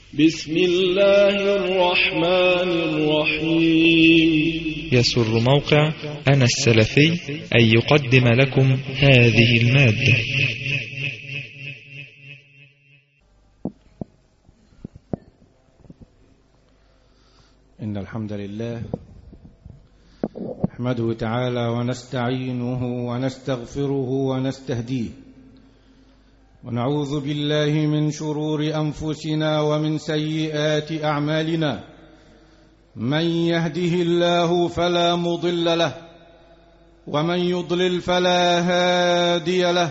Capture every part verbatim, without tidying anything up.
بسم الله الرحمن الرحيم. يسر موقع أنا السلفي أن يقدم لكم هذه المادة. إن الحمد لله نحمده تعالى ونستعينه ونستغفره ونستهديه، ونعوذ بالله من شرور أنفسنا ومن سيئات أعمالنا. من يهده الله فلا مضل له، ومن يضلل فلا هادي له،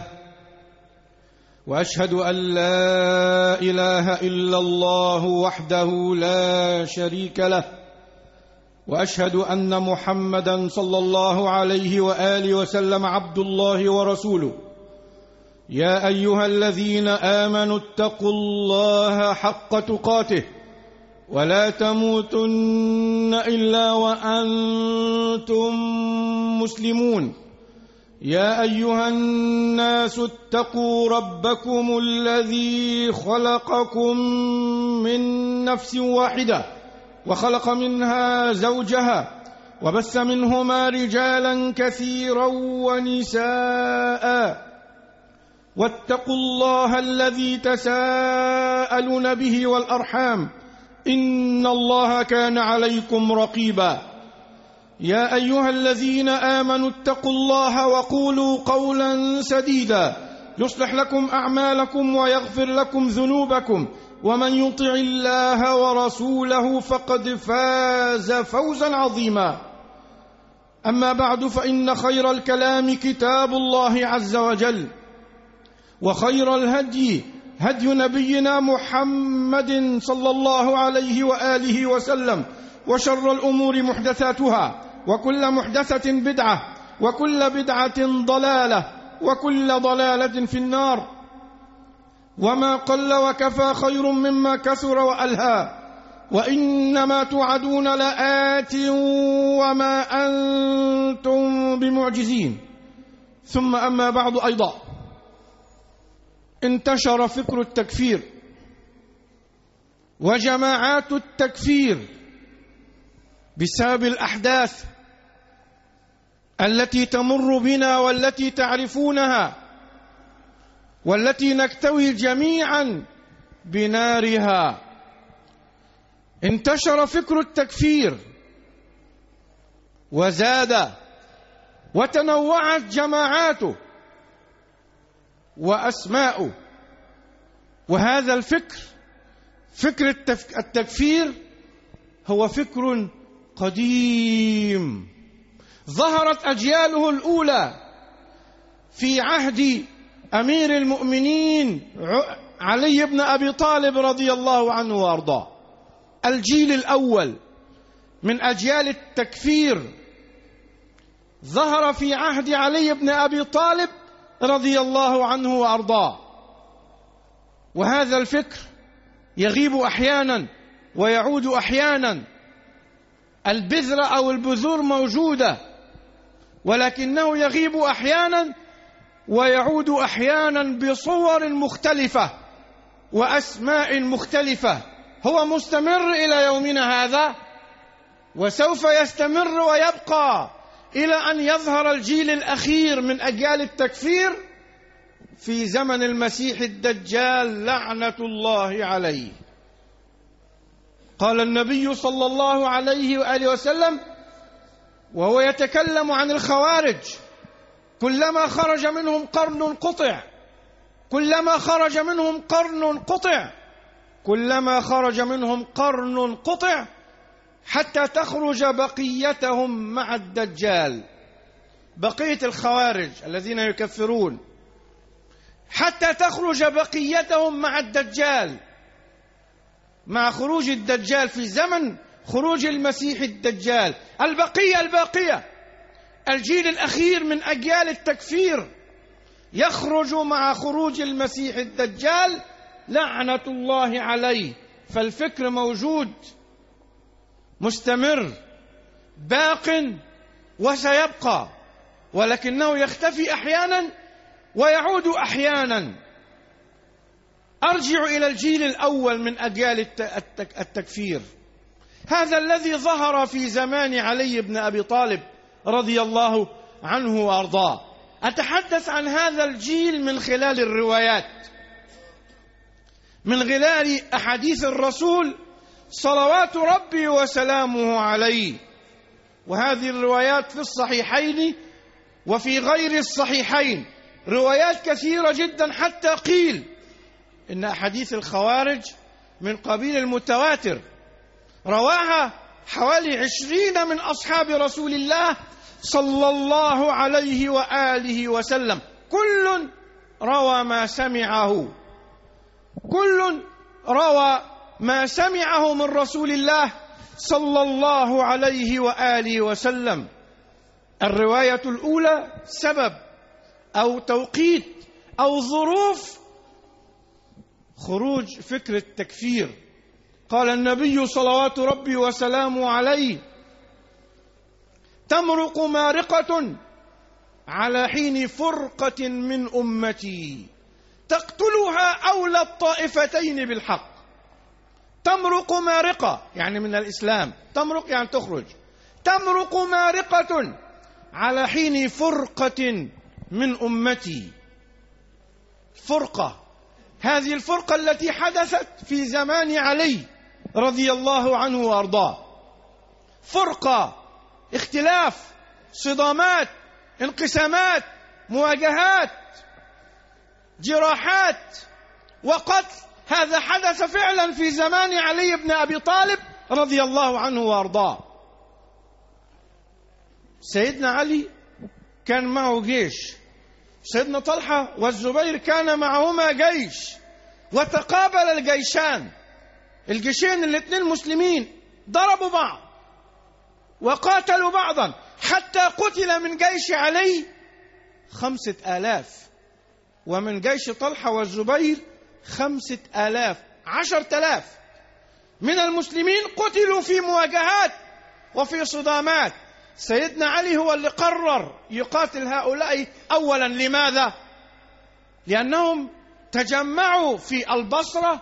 وأشهد أن لا إله إلا الله وحده لا شريك له، وأشهد أن محمدًا صلى الله عليه وآله وسلم عبد الله ورسوله. يا أيها الذين آمنوا اتقوا الله حق تقاته ولا تموتن إلا وأنتم مسلمون. يا أيها الناس اتقوا ربكم الذي خلقكم من نفس واحدة وخلق منها زوجها وبث منهما رجالا كثيرا ونساء، واتقوا الله الذي تساءلون به والأرحام إن الله كان عليكم رقيبا. يا أيها الذين آمنوا اتقوا الله وقولوا قولا سديدا يصلح لكم أعمالكم ويغفر لكم ذنوبكم، ومن يطع الله ورسوله فقد فاز فوزا عظيما. أما بعد، فإن خير الكلام كتاب الله عز وجل، وخير الهدي هدي نبينا محمد صلى الله عليه وآله وسلم، وشر الأمور محدثاتها، وكل محدثة بدعة، وكل بدعة ضلالة، وكل ضلالة في النار. وما قل وكفى خير مما كثر وألهى، وإنما توعدون لآت وما أنتم بمعجزين. ثم أما بعد، أيضا انتشر فكر التكفير وجماعات التكفير بسبب الأحداث التي تمر بنا والتي تعرفونها، والتي نكتوي جميعا بنارها. انتشر فكر التكفير وزاد وتنوعت جماعاته وأسماؤه. وهذا الفكر، فكر التكفير، هو فكر قديم ظهرت أجياله الأولى في عهد أمير المؤمنين علي بن أبي طالب رضي الله عنه وأرضاه. الجيل الأول من أجيال التكفير ظهر في عهد علي بن أبي طالب رضي الله عنه وأرضاه. وهذا الفكر يغيب أحيانا ويعود أحيانا. البذرة أو البذور موجودة، ولكنه يغيب أحيانا ويعود أحيانا بصور مختلفة وأسماء مختلفة. هو مستمر إلى يومنا هذا، وسوف يستمر ويبقى إلى أن يظهر الجيل الأخير من أجيال التكفير في زمن المسيح الدجال لعنة الله عليه. قال النبي صلى الله عليه وآله وسلم وهو يتكلم عن الخوارج: كلما خرج منهم قرن قطع، كلما خرج منهم قرن قطع، كلما خرج منهم قرن قطع، حتى تخرج بقيتهم مع الدجال. بقية الخوارج الذين يكفرون، حتى تخرج بقيتهم مع الدجال، مع خروج الدجال في زمن خروج المسيح الدجال. البقية الباقية، الجيل الأخير من أجيال التكفير يخرج مع خروج المسيح الدجال لعنة الله عليه. فالفكر موجود مستمر باق وسيبقى، ولكنه يختفي أحيانا ويعود أحيانا. أرجع إلى الجيل الأول من أجيال التكفير، هذا الذي ظهر في زمان علي بن أبي طالب رضي الله عنه وأرضاه. أتحدث عن هذا الجيل من خلال الروايات، من خلال أحاديث الرسول صلوات ربي وسلامه عليه. وهذه الروايات في الصحيحين وفي غير الصحيحين روايات كثيرة جدا، حتى قيل إن أحاديث الخوارج من قبيل المتواتر، رواها حوالي عشرين من أصحاب رسول الله صلى الله عليه وآله وسلم، كل روى ما سمعه، كل روى ما سمعه من رسول الله صلى الله عليه وآله وسلم. الرواية الأولى سبب أو توقيت أو ظروف خروج فكر التكفير. قال النبي صلوات ربي وسلامه عليه: تمرق مارقة على حين فرقة من أمتي تقتلها أولى الطائفتين بالحق. تمرق مارقة يعني من الإسلام، تمرق يعني تخرج. تمرق مارقة على حين فرقة من أمتي. فرقة، هذه الفرقة التي حدثت في زمان علي رضي الله عنه وأرضاه، فرقة، اختلاف، صدامات، انقسامات، مواجهات، جراحات وقتل. هذا حدث فعلا في زمان علي بن أبي طالب رضي الله عنه وأرضاه. سيدنا علي كان معه جيش، سيدنا طلحة والزبير كان معهما جيش، وتقابل الجيشان، الجيشين الاثنين مسلمين ضربوا بعض وقاتلوا بعضا، حتى قتل من جيش علي خمسة آلاف، ومن جيش طلحة والزبير خمسة آلاف، عشرة آلاف من المسلمين قتلوا في مواجهات وفي صدامات. سيدنا علي هو اللي قرر يقاتل هؤلاء أولا. لماذا؟ لأنهم تجمعوا في البصرة،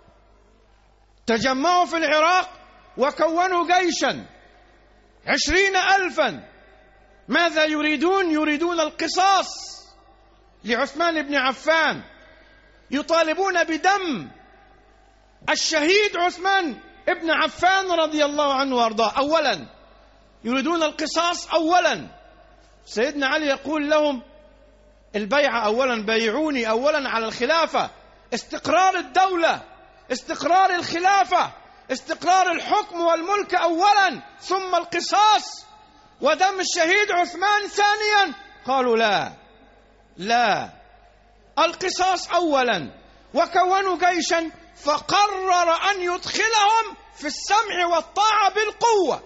تجمعوا في العراق وكونوا جيشا عشرين ألفا. ماذا يريدون؟ يريدون القصاص لعثمان بن عفان، يطالبون بدم الشهيد عثمان بن عفان رضي الله عنه وارضاه. أولا يريدون القصاص أولا. سيدنا علي يقول لهم البيعة أولا، بيعوني أولا على الخلافة، استقرار الدولة، استقرار الخلافة، استقرار الحكم والملك أولا، ثم القصاص ودم الشهيد عثمان ثانيا. قالوا لا لا، القصاص أولا. وكونوا جيشا فقرر أن يدخلهم في السمع والطاعة بالقوة،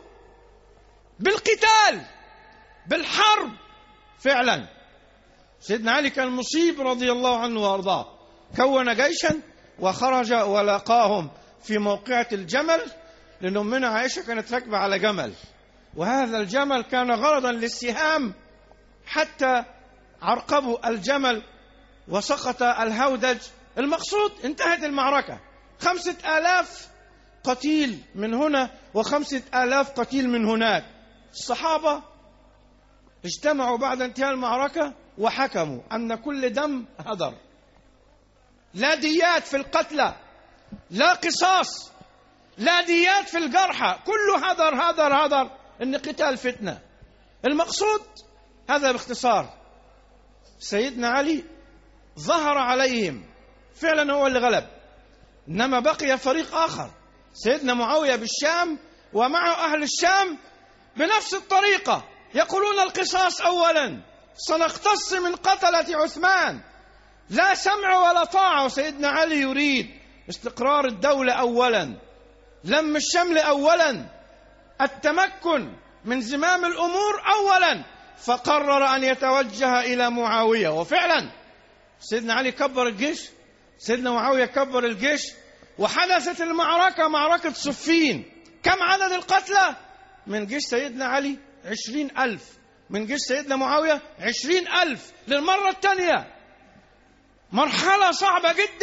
بالقتال، بالحرب. فعلا سيدنا علي كان مصيب رضي الله عنه وارضاه، كون جيشا وخرج ولاقاهم في موقعة الجمل، لأن أمنا عائشة كانت راكبة على جمل، وهذا الجمل كان غرضا للسهام، حتى عرقبوا الجمل وسقط الهودج. المقصود انتهت المعركة، خمسة آلاف قتيل من هنا وخمسة آلاف قتيل من هناك. الصحابة اجتمعوا بعد انتهاء المعركة وحكموا أن كل دم هدر، لا ديات في القتلى، لا قصاص، لا ديات في الجرحى، كله هدر هدر هدر، إن قتال فتنة. المقصود هذا باختصار. سيدنا علي ظهر عليهم فعلا، هو اللي غلب، إنما بقي فريق آخر، سيدنا معاوية بالشام ومعه أهل الشام بنفس الطريقة، يقولون القصاص أولا، سنقتص من قتلة عثمان، لا سمع ولا طاعة. وسيدنا علي يريد استقرار الدولة أولا، لم الشمل أولا، التمكن من زمام الأمور أولا، فقرر أن يتوجه إلى معاوية. وفعلا سيدنا علي كبر الجيش، سيدنا معاوية كبر الجيش، وحدثت المعركة، معركة صفين. كم عدد القتلى؟ من جيش سيدنا علي عشرين ألف، من جيش سيدنا معاوية عشرين ألف للمرة الثانية. مرحلة صعبة جدا،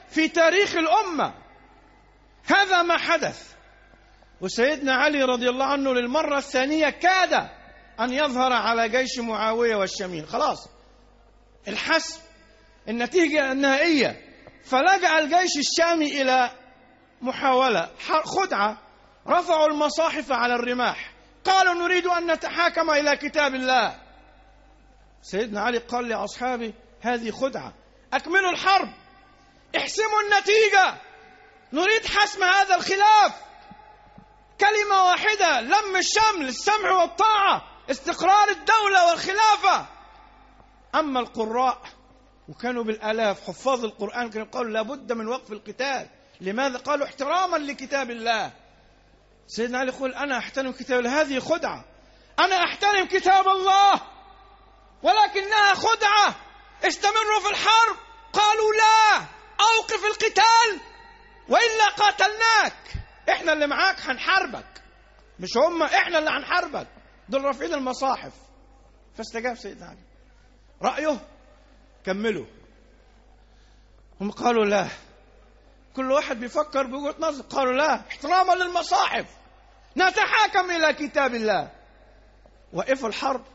في تاريخ الأمة. هذا ما حدث. وسيدنا علي رضي الله عنه للمرة الثانية كاد أن يظهر على جيش معاوية والشميل. خلاص الحسم، النتيجة النهائية. فلجأ الجيش الشامي إلى محاولة خدعة. رفعوا المصاحف على الرماح، قالوا نريد أن نتحاكم إلى كتاب الله. سيدنا علي قال لأصحابه هذه خدعة، أكملوا الحرب، احسموا النتيجة، نريد حسم هذا الخلاف. كلمة واحدة، لم الشمل، السمع والطاعة، استقرار الدولة والخلافة. أما القراء وكانوا بالآلاف حفاظ القرآن كانوا قالوا لابد من وقف القتال. لماذا؟ قالوا احتراما لكتاب الله. سيدنا علي يقول أنا أحترم كتاب الله، هذه خدعة، أنا أحترم كتاب الله ولكنها خدعة، استمروا في الحرب. قالوا لا، أوقف القتال وإلا قاتلناك، إحنا اللي معاك هنحاربك، مش هم، إحنا اللي هنحاربك، دول رافعين المصاحف. فاستجاب سيدنا علي رأيه، كملوا. هم قالوا لا، كل واحد بيفكر بوجهة نظر. قالوا لا، احتراما للمصاحف نتحاكم إلى كتاب الله. وقفوا الحرب.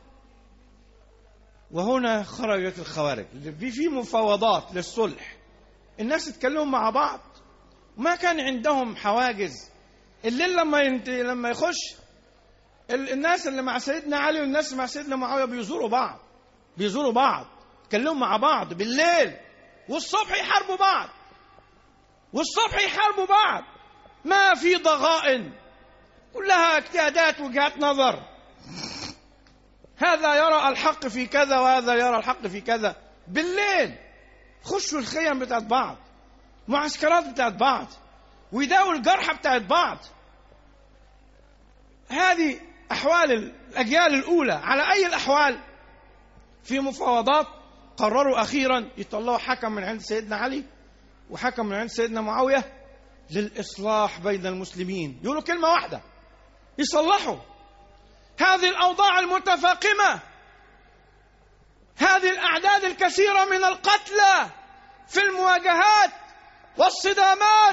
وهنا خرجت الخوارج. في مفاوضات للصلح، الناس يتكلموا مع بعض، ما كان عندهم حواجز. الليل لما ينت... لما يخش الناس اللي مع سيدنا علي والناس اللي مع سيدنا معاوية بيزوروا بعض، بيزوروا بعض، يتكلموا مع بعض بالليل، والصبح يحاربوا بعض، والصبح يحاربوا بعض. ما في ضغائن، كلها اجتهادات، وجهات نظر. هذا يرى الحق في كذا وهذا يرى الحق في كذا. بالليل خشوا الخيم بتاعت بعض، معسكرات بتاعت بعض، ويداووا الجرحى بتاعت بعض. هذه أحوال الأجيال الأولى. على أي الأحوال في مفاوضات قرروا أخيرا يطلعوا حكم من عند سيدنا علي وحكم من عند سيدنا معاوية للإصلاح بين المسلمين. يقولوا كلمة واحدة يصلحوا هذه الأوضاع المتفاقمة، هذه الأعداد الكثيرة من القتلى في المواجهات والصدامات.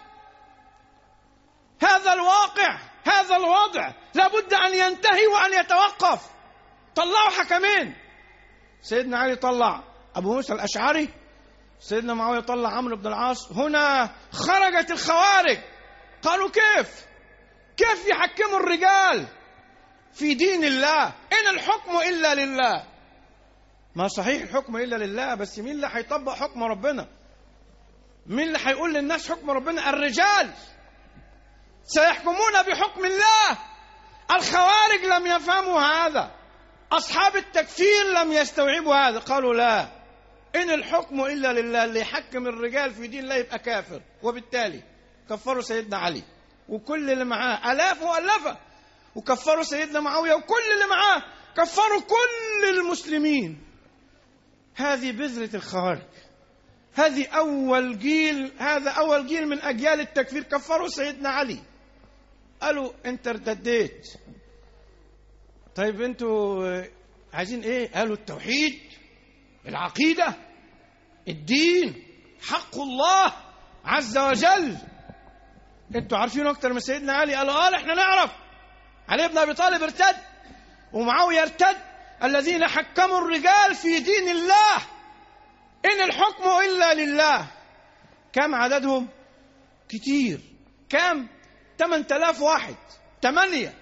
هذا الواقع، هذا الوضع لابد أن ينتهي وأن يتوقف. طلعوا حكمين، سيدنا علي طلع أبو موسى الأشعري، سيدنا معاوية طلع عمرو بن العاص. هنا خرجت الخوارج، قالوا كيف كيف يحكموا الرجال في دين الله؟ إن الحكم إلا لله. ما صحيح الحكم إلا لله، بس مين اللي هيطبق حكم ربنا؟ مين اللي هيقول للناس حكم ربنا؟ الرجال سيحكمون بحكم الله. الخوارج لم يفهموا هذا، أصحاب التكفير لم يستوعبوا هذا. قالوا لا، إن الحكم إلا لله، اللي يحكم الرجال في دين الله يبقى كافر. وبالتالي كفروا سيدنا علي وكل اللي معاه، آلاف مؤلفة، وكفروا سيدنا معاوية وكل اللي معاه، كفروا كل المسلمين. هذه بذرة الخوارج، هذه أول جيل، هذا أول جيل من أجيال التكفير. كفروا سيدنا علي، قالوا أنت ارتديت. طيب أنتوا عايزين إيه؟ قالوا التوحيد، العقيدة، الدين، حق الله عز وجل. أنتوا عارفين أكتر من سيدنا علي. قالوا قال إحنا نعرف. علي بن أبي طالب ارتد ومعاوية ارتد، الذين حكموا الرجال في دين الله. إن الحكم إلا لله. كم عددهم؟ كتير. كم؟ ثمانية آلاف واحد، ثمانية.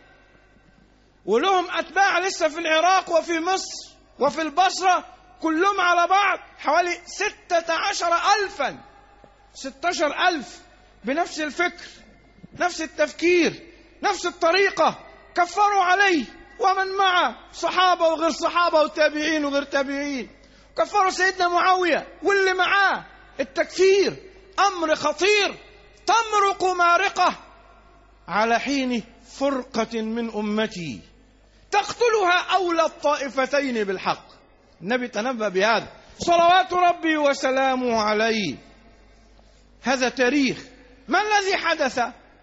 ولهم أتباع لسه في العراق وفي مصر وفي البصرة، كلهم على بعض حوالي ستة عشر ألفا، ستة عشر ألف بنفس الفكر، نفس التفكير، نفس الطريقة. كفروا عليه ومن معه، صحابة وغير صحابة وتابعين وغير تابعين. كفروا سيدنا معاوية واللي معاه. التكفير أمر خطير، تمرق مارقة على حين فرقة من أمتي تقتلها أولى الطائفتين بالحق. النبي تنبأ بهذا صلوات ربي وسلامه عليه. هذا تاريخ. ما الذي حدث؟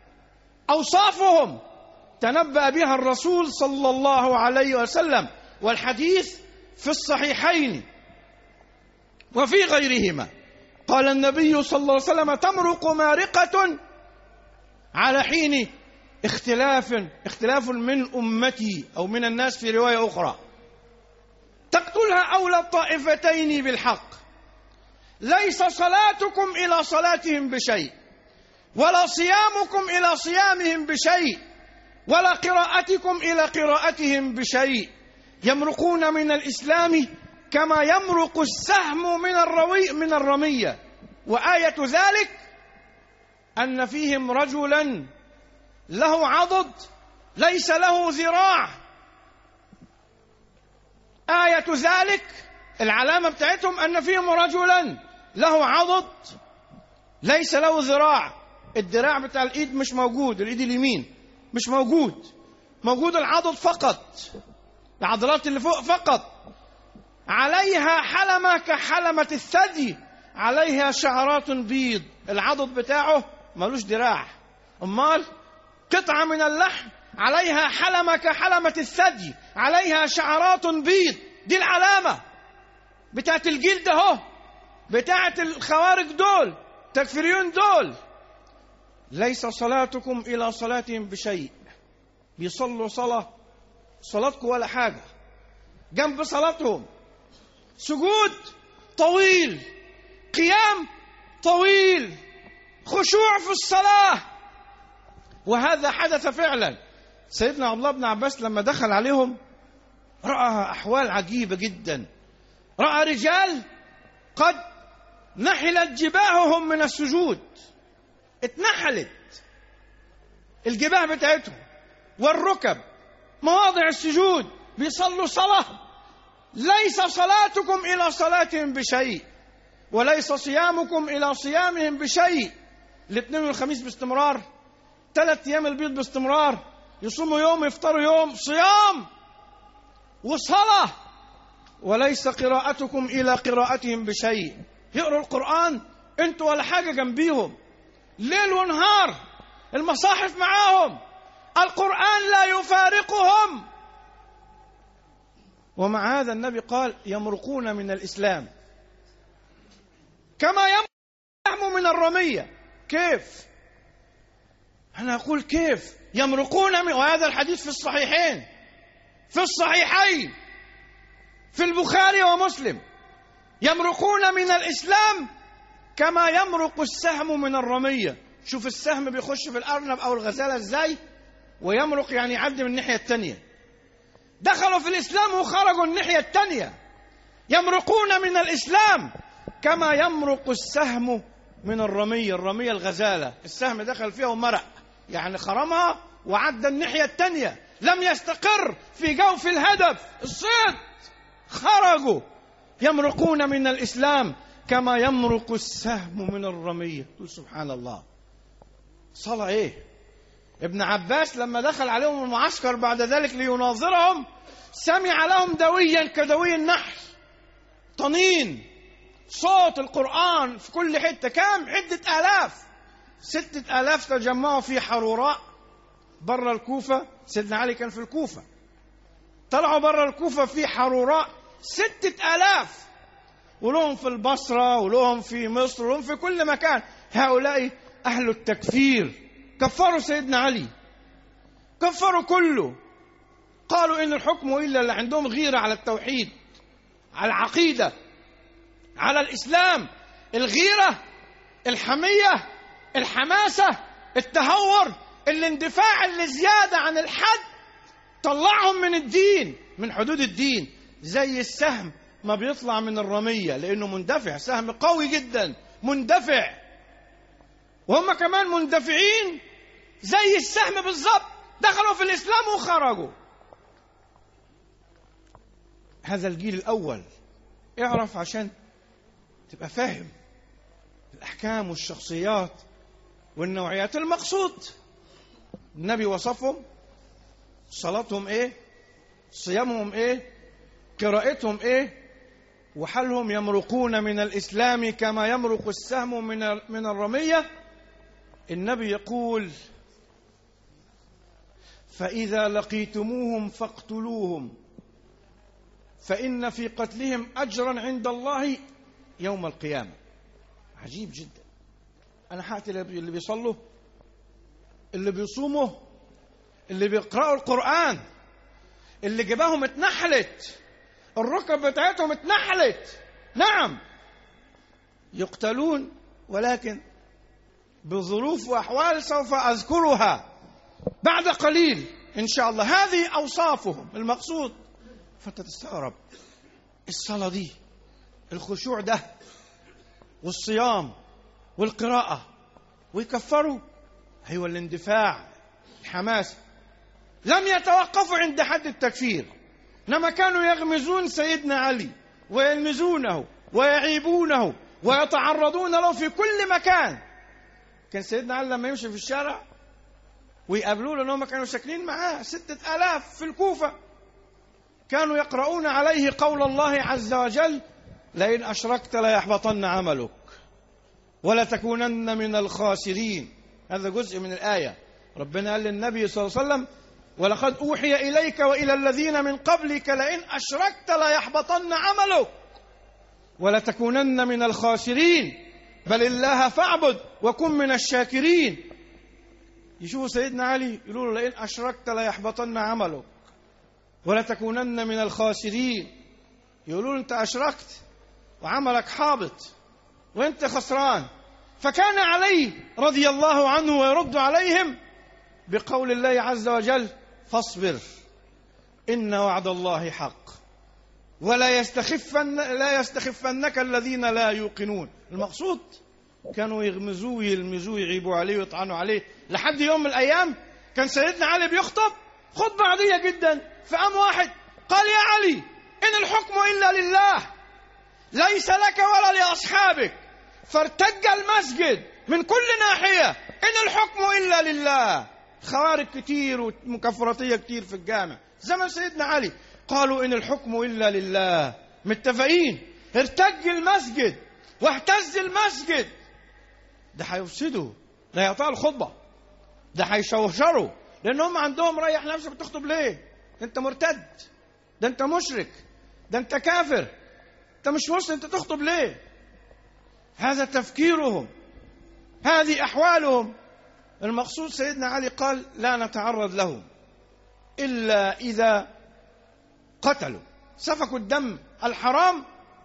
أوصافهم تنبأ بها الرسول صلى الله عليه وسلم، والحديث في الصحيحين وفي غيرهما. قال النبي صلى الله عليه وسلم: تمرق مارقة على حين اختلاف اختلاف من أمتي أو من الناس، في رواية أخرى تقتلها أولى الطائفتين بالحق. ليس صلاتكم إلى صلاتهم بشيء، ولا صيامكم إلى صيامهم بشيء، ولا قراءتكم إلى قراءتهم بشيء. يمرقون من الإسلام كما يمرق السهم من الروي من الرمية. وآية ذلك أن فيهم رجلا له عضد ليس له ذراع. آية ذلك العلامة بتاعتهم أن فيهم رجلا له عضد ليس له ذراع. الذراع بتاع الإيد مش موجود، الإيد اليمين مش موجود، موجود العضد فقط، العضلات اللي فوق فقط. عليها حلمة كحلمة الثدي، عليها شعرات بيض. العضد بتاعه ملوش ذراع، أمال قطعة من اللحم عليها حلمة كحلمة الثدي، عليها شعرات بيض. دي العلامة بتاعت الجيل ده، هو بتاعت الخوارج دول، تكفيريون دول. ليس صلاتكم إلى صلاتهم بشيء. بيصلوا صلاة صلاتكم ولا حاجة جنب صلاتهم. سجود طويل، قيام طويل، خشوع في الصلاة. وهذا حدث فعلا. سيدنا عبد الله بن عباس لما دخل عليهم رأى أحوال عجيبة جدا. رأى رجال قد نحلت جباههم من السجود، اتنحلت الجباه بتاعتهم والركب، مواضع السجود. بيصلوا صلاة ليس صلاتكم إلى صلاتهم بشيء، وليس صيامكم إلى صيامهم بشيء. الاثنين والخميس باستمرار، ثلاث أيام البيض باستمرار، يصوموا يوم يفطروا يوم، صيام وصلاة. وليس قراءتكم إلى قراءتهم بشيء. يقرأوا القرآن انتوا ولا حاجة جنبيهم، ليل ونهار المصاحف معاهم، القرآن لا يفارقهم. ومع هذا النبي قال: يمرقون من الإسلام كما يمرق السهم من الرمية. كيف؟ أنا أقول كيف يمرقون من، وهذا الحديث في الصحيحين، في الصحيحين في البخاري ومسلم. يمرقون من الإسلام كما يمرق السهم من الرمية. شوف السهم بيخش في الأرنب أو الغزالة إزاي، ويمرق يعني يعدي من الناحية التانية. دخلوا في الإسلام وخرجوا الناحية التانية. يمرقون من الإسلام كما يمرق السهم من الرمية. الرمية الغزالة، السهم دخل فيها ومرق، يعني خرمها وعدى الناحية التانية، لم يستقر في جوف الهدف الصيد، خرجوا. يمرقون من الإسلام كما يمرق السهم من الرمية. تقول سبحان الله، صلاة ايه؟ ابن عباس لما دخل عليهم المعسكر بعد ذلك ليناظرهم، سمع لهم دويا كدوي النحل، طنين، صوت القرآن في كل حتة. كام؟ عدة آلاف، ستة آلاف تجمعوا في حروراء برا الكوفة. سيدنا علي كان في الكوفة، طلعوا برا الكوفة في حروراء ستة آلاف، ولهم في البصرة ولهم في مصر ولهم في كل مكان. هؤلاء أهل التكفير كفروا سيدنا علي، كفروا كله. قالوا إن الحكم إلا اللي عندهم غيرة على التوحيد، على العقيدة، على الإسلام. الغيرة، الحمية، الحماسة، التهور، الاندفاع اللي زيادة عن الحد طلعهم من الدين، من حدود الدين. زي السهم ما بيطلع من الرمية لأنه مندفع، سهم قوي جدا مندفع، وهم كمان مندفعين زي السهم بالضبط. دخلوا في الإسلام وخرجوا. هذا الجيل الأول. اعرف عشان تبقى فاهم الأحكام والشخصيات والنوعيات. المقصود النبي وصفهم، صلاتهم ايه، صيامهم ايه، قراءتهم ايه، وحالهم يمرقون من الإسلام كما يمرق السهم من من الرمية. النبي يقول: فإذا لقيتموهم فاقتلوهم، فإن في قتلهم أجرا عند الله يوم القيامة. عجيب جدا. أنا حاتي اللي بيصلوا، اللي بيصوموا، اللي بيقرأوا القرآن، اللي جباهم اتنحلت، الركب بتاعتهم اتنحلت، نعم يقتلون، ولكن بظروف وأحوال سوف أذكرها بعد قليل إن شاء الله. هذه أوصافهم المقصود. فأنت تستغرب الصلاة دي، الخشوع ده، والصيام والقراءة، ويكفروا. أيوة الاندفاع، الحماس. لم يتوقفوا عند حد التكفير، إنما كانوا يغمزون سيدنا علي ويلمزونه ويعيبونه ويتعرضون له في كل مكان. كان سيدنا علي لما يمشي في الشارع ويقابلوه، لأنهم كانوا ساكنين معاه ستة آلاف في الكوفة، كانوا يقرؤون عليه قول الله عز وجل: لئن أشركت ليحبطن عملك ولتكونن من الخاسرين. هذا جزء من الآية. ربنا قال للنبي صلى الله عليه وسلم: ولقد أوحي إليك وإلى الذين من قبلك لئن أشركت ليحبطن عملك ولتكونن من الخاسرين بل الله فاعبد وكن من الشاكرين. يشوفوا سيدنا علي يقولوا له: لئن أشركت ليحبطن عملك ولتكونن من الخاسرين. يقولوا له: أنت أشركت وعملك حابط وأنت خسران. فكان علي رضي الله عنه ويرد عليهم بقول الله عز وجل: فاصبر إن وعد الله حق ولا يستخفن لا يستخفنك الذين لا يوقنون. المقصود كانوا يغمزوه يلمزوه يعيبوا عليه ويطعنوا عليه، لحد يوم من الأيام كان سيدنا علي بيخطب خطبة عادية جدا، فقام واحد قال: يا علي إن الحكم إلا لله ليس لك ولا لأصحابك. فارتج المسجد من كل ناحية: إن الحكم إلا لله. خوارج كتير ومكفراتية كتير في الجامع زمن سيدنا علي قالوا: إن الحكم إلا لله. متفقين. ارتج المسجد واهتز المسجد. ده هيفسدوا، ده هيقطعوا الخطبة، ده هيشوشروا، لأن هم عندهم ريح نفسك بتخطب ليه؟ أنت مرتد، ده أنت مشرك، ده أنت كافر، أنت مش مسلم، أنت تخطب ليه؟ هذا تفكيرهم، هذه أحوالهم. المقصود سيدنا علي قال: لا نتعرض لهم إلا إذا قتلوا، سفكوا الدم الحرام،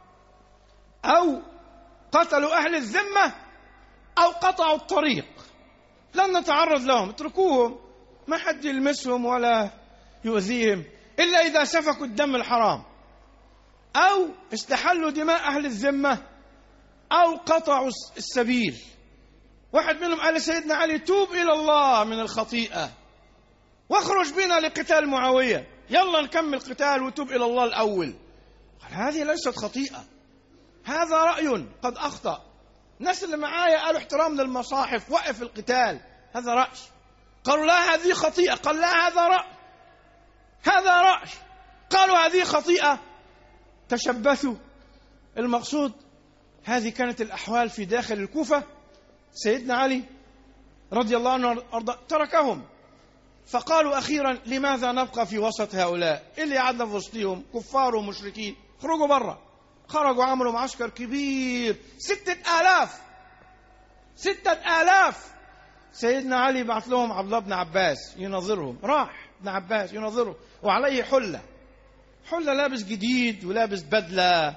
أو قتلوا أهل الذمة، أو قطعوا الطريق. لن نتعرض لهم، اتركوهم، ما حد يلمسهم ولا يؤذيهم إلا إذا سفكوا الدم الحرام، أو استحلوا دماء أهل الذمة، أو قطعوا السبيل. واحد منهم قال سيدنا علي: توب إلى الله من الخطيئة واخرج بنا لقتال معاوية، يلا نكمل قتال وتوب إلى الله الأول. قال: هذه ليست خطيئة، هذا رأي قد أخطأ. الناس اللي معايا قالوا احترام للمصاحف، وقف القتال، هذا رأي. قالوا: لا هذه خطيئة. قال: لا هذا رأي، هذا رأي. قالوا: هذه خطيئة، تشبثوا. المقصود هذه كانت الأحوال في داخل الكوفة. سيدنا علي رضي الله عنه أرضى تركهم، فقالوا أخيرا: لماذا نبقى في وسط هؤلاء؟ اللي قعدنا في وسطهم كفار ومشركين، خرجوا برا. خرجوا عملوا معسكر كبير، ستة آلاف ستة آلاف. سيدنا علي بعث لهم عبد الله بن عباس ينظرهم. راح ابن عباس ينظره وعليه حلة، حلة لابس جديد ولابس بدلة.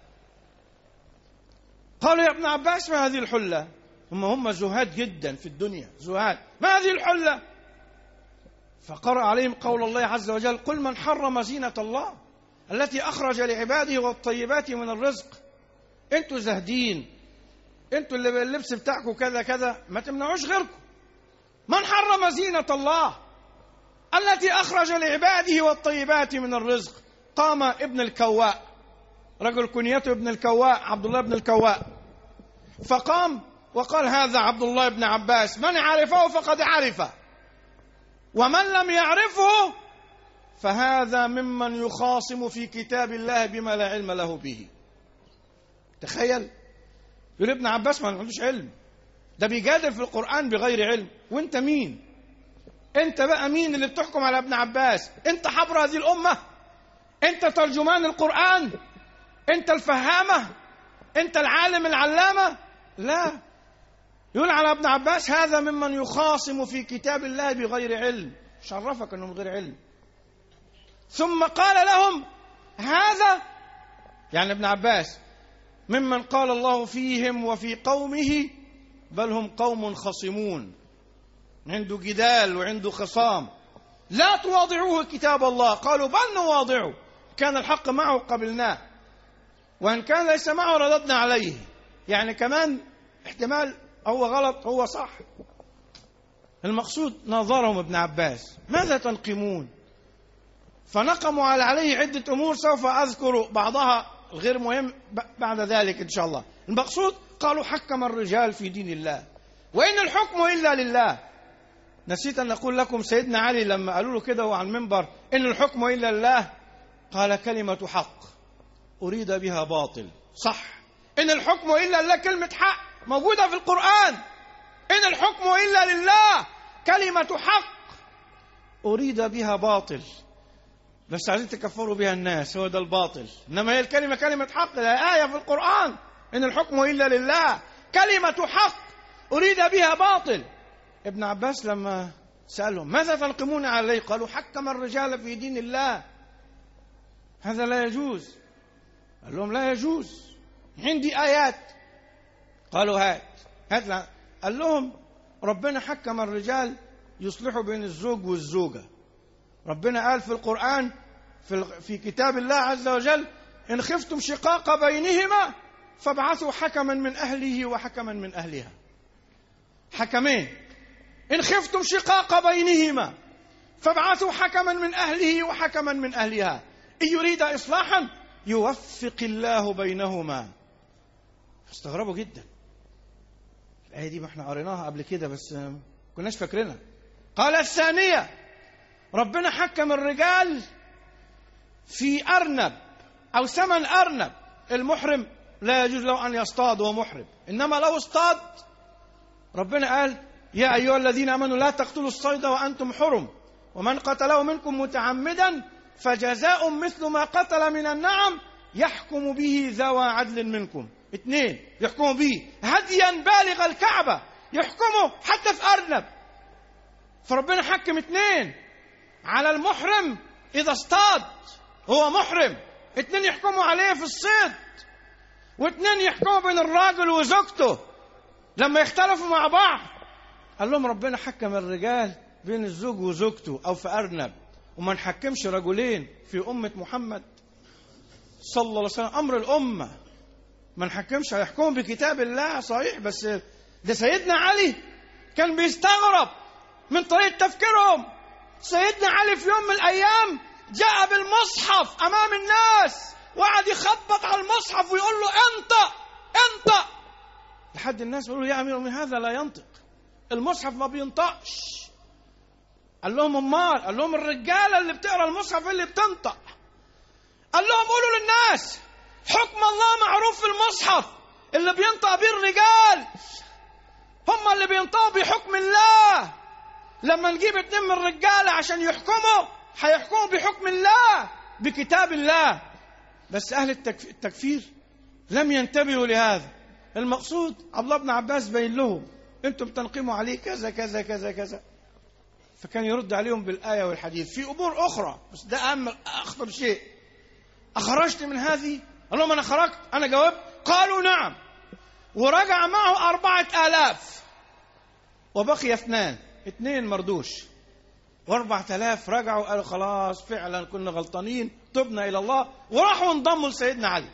قالوا: يا ابن عباس ما هذه الحلة؟ هم هم زهاد جدا في الدنيا، زهاد، ما هذه الحلة؟ فقرأ عليهم قول الله عز وجل: قل من حرم زينة الله التي أخرج لعباده والطيبات من الرزق. انتوا زاهدين، انتوا اللي اللبس بتاعكم كذا كذا، ما تمنعوش غيركم. من حرم زينة الله التي أخرج لعباده والطيبات من الرزق. قام ابن الكواء، رجل كنيته ابن الكواء، عبد الله بن الكواء، فقام وقال: هذا عبد الله بن عباس، من عرفه فقد عرفه، ومن لم يعرفه فهذا ممن يخاصم في كتاب الله بما لا علم له به. تخيل، يقول ابن عباس ما عندوش علم، ده بيجادل في القرآن بغير علم. وانت مين؟ انت بقى مين اللي بتحكم على ابن عباس؟ انت حبر هذه الأمة؟ انت ترجمان القرآن؟ انت الفهامة؟ انت العالم العلامة؟ لا، يقول على ابن عباس هذا ممن يخاصم في كتاب الله بغير علم. شرفك أنه من غير علم. ثم قال لهم هذا يعني ابن عباس ممن قال الله فيهم وفي قومه بل هم قوم خصمون، عنده جدال وعنده خصام. لا تواضعوه كتاب الله. قالوا بل نواضعه، كان الحق معه قبلناه، وإن كان ليس معه رددنا عليه. يعني كمان احتمال هو غلط هو صح. المقصود نظرهم ابن عباس ماذا تنقمون؟ فنقموا على عليه عدة أمور سوف أذكر بعضها الغير مهم بعد ذلك إن شاء الله. المقصود قالوا حكم الرجال في دين الله وإن الحكم إلا لله. نسيت أن أقول لكم سيدنا علي لما قالوا له كده وعلى المنبر إن الحكم إلا لله قال كلمة حق أريد بها باطل. صح، إن الحكم إلا لله كلمة حق موجودة في القرآن. إن الحكم إلا لله كلمة حق أريد بها باطل، بس عايزين تكفروا بها الناس، هو ده الباطل. إنما هي الكلمة كلمة حق، ده آية في القرآن. إن الحكم إلا لله كلمة حق أريد بها باطل. ابن عباس لما سألهم ماذا تنقمون عليه قالوا حكم الرجال في دين الله، هذا لا يجوز. قال لهم لا يجوز، عندي آيات. قالوا هات هات. قال لهم ربنا حكم الرجال يصلحوا بين الزوج والزوجة. ربنا قال في القرآن في, في كتاب الله عز وجل إن خفتم شقاق بينهما فابعثوا حكما من أهله وحكما من أهلها. حكمين. إن خفتم شقاق بينهما فابعثوا حكما من أهله وحكما من أهلها إن يريد إصلاحا يوفق الله بينهما. استغربوا جدا الآية دي، ما احنا قريناها قبل كده بس كناش فاكرينها. قال الثانية ربنا حكم الرجال في أرنب أو ثمن أرنب. المحرم لا يجوز له أن يصطاد وهو محرم، إنما لو اصطاد ربنا قال يا أيها الذين آمنوا لا تقتلوا الصيد وأنتم حرم ومن قتله منكم متعمدا فجزاء مثل ما قتل من النعم يحكم به ذوى عدل منكم. اثنين يحكموا به هديا بالغ الكعبة، يحكموا حتى في أرنب. فربنا حكم اثنين على المحرم إذا اصطاد هو محرم، اثنين يحكموا عليه في الصيد، واثنين يحكموا بين الراجل وزوجته لما يختلفوا مع بعض. قال لهم ربنا حكم الرجال بين الزوج وزوجته أو في أرنب، وما نحكمش رجلين في أمة محمد صلى الله عليه وسلم. أمر الأمة ما نحكمش، هيحكموا بكتاب الله صحيح، بس ده سيدنا علي كان بيستغرب من طريقة تفكيرهم. سيدنا علي في يوم من الأيام جاء بالمصحف أمام الناس وقعد يخبط على المصحف ويقول له انطق انطق، لحد الناس يقولوا يا أمير من هذا لا ينطق، المصحف ما بينطقش. قال لهم امال؟ قال لهم الرجاله اللي بتقرا المصحف اللي بتنطق. قال لهم قولوا للناس حكم الله معروف في المصحف، اللي بينطق بيه الرجال، هم اللي بينطقوا بحكم الله. لما نجيب اتنين من الرجاله عشان يحكموا هيحكموا بحكم الله بكتاب الله. بس اهل التكفير لم ينتبهوا لهذا. المقصود عبد الله بن عباس بين لهم انتم بتنقموا عليه كذا كذا كذا كذا، فكان يرد عليهم بالآية والحديث في أمور أخرى، بس ده أهم أخطر شيء. أخرجت من هذه؟ قال لهم أنا خرجت، أنا جاوبت. قالوا نعم. ورجع معه أربعة آلاف وبقي اثنان، اثنين مردوش، وأربعة آلاف رجعوا قالوا خلاص فعلا كنا غلطانين تبنا إلى الله، وراحوا انضموا لسيدنا علي.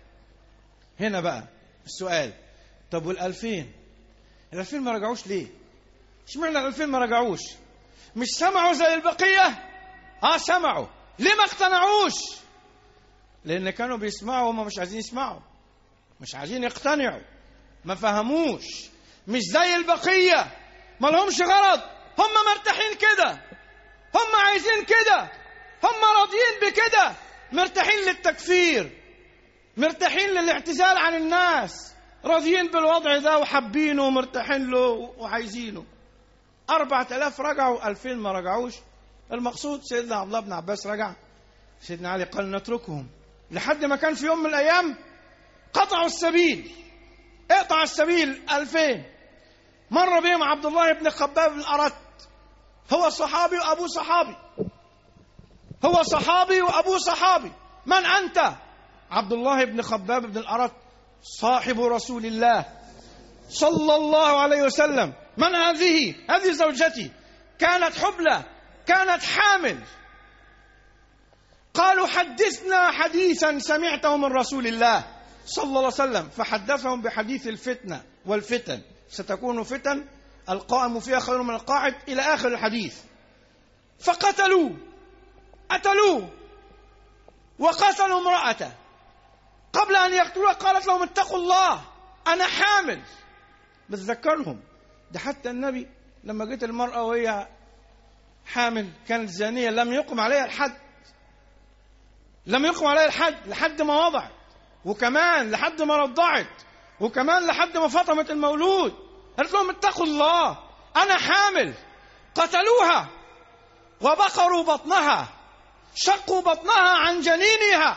هنا بقى السؤال، طب والألفين؟ الألفين ما رجعوش ليه؟ اشمعنى الألفين ما رجعوش؟ مش سمعوا زي البقية؟ اه سمعوا. ليه ما اقتنعوش؟ لأن كانوا بيسمعوا وهم مش عايزين يسمعوا، مش عايزين يقتنعوا، ما فهموش. مش زي البقية ما لهمش غرض، هم مرتاحين كده، هم عايزين كده، هم راضيين بكده، مرتاحين للتكفير، مرتاحين للاعتزال عن الناس، راضيين بالوضع ده وحابينه ومرتاحين له وعايزينه. أربعة آلاف رجعوا، ألفين ما رجعوش. المقصود سيدنا عبد الله بن عباس رجع. سيدنا علي قال نتركهم، لحد ما كان في يوم من الأيام قطعوا السبيل اقطع السبيل ألفين. مر بهم عبد الله بن خباب بن الأرت، هو صحابي وأبو صحابي، هو صحابي وأبو صحابي. من أنت؟ عبد الله بن خباب بن الأرت صاحب رسول الله صلى الله عليه وسلم. من هذه؟ هذه زوجتي، كانت حبلى، كانت حامل. قالوا حدثنا حديثا سمعته من رسول الله صلى الله عليه وسلم، فحدثهم بحديث الفتنة والفتن، ستكون فتن القائم فيها خير من القاعد إلى آخر الحديث. فقتلوه، قتلوه وقتلوا امرأته. قبل أن يقتلوها قالت لهم اتقوا الله أنا حامل. بتذكرهم ده، حتى النبي لما جت المرأة وهي حامل كانت زانية لم يقم عليها الحد، لم يقم عليها الحد لحد ما وضعت، وكمان لحد ما رضعت، وكمان لحد ما فطمت المولود. قالت لهم اتقوا الله أنا حامل. قتلوها وبقروا بطنها، شقوا بطنها عن جنينها،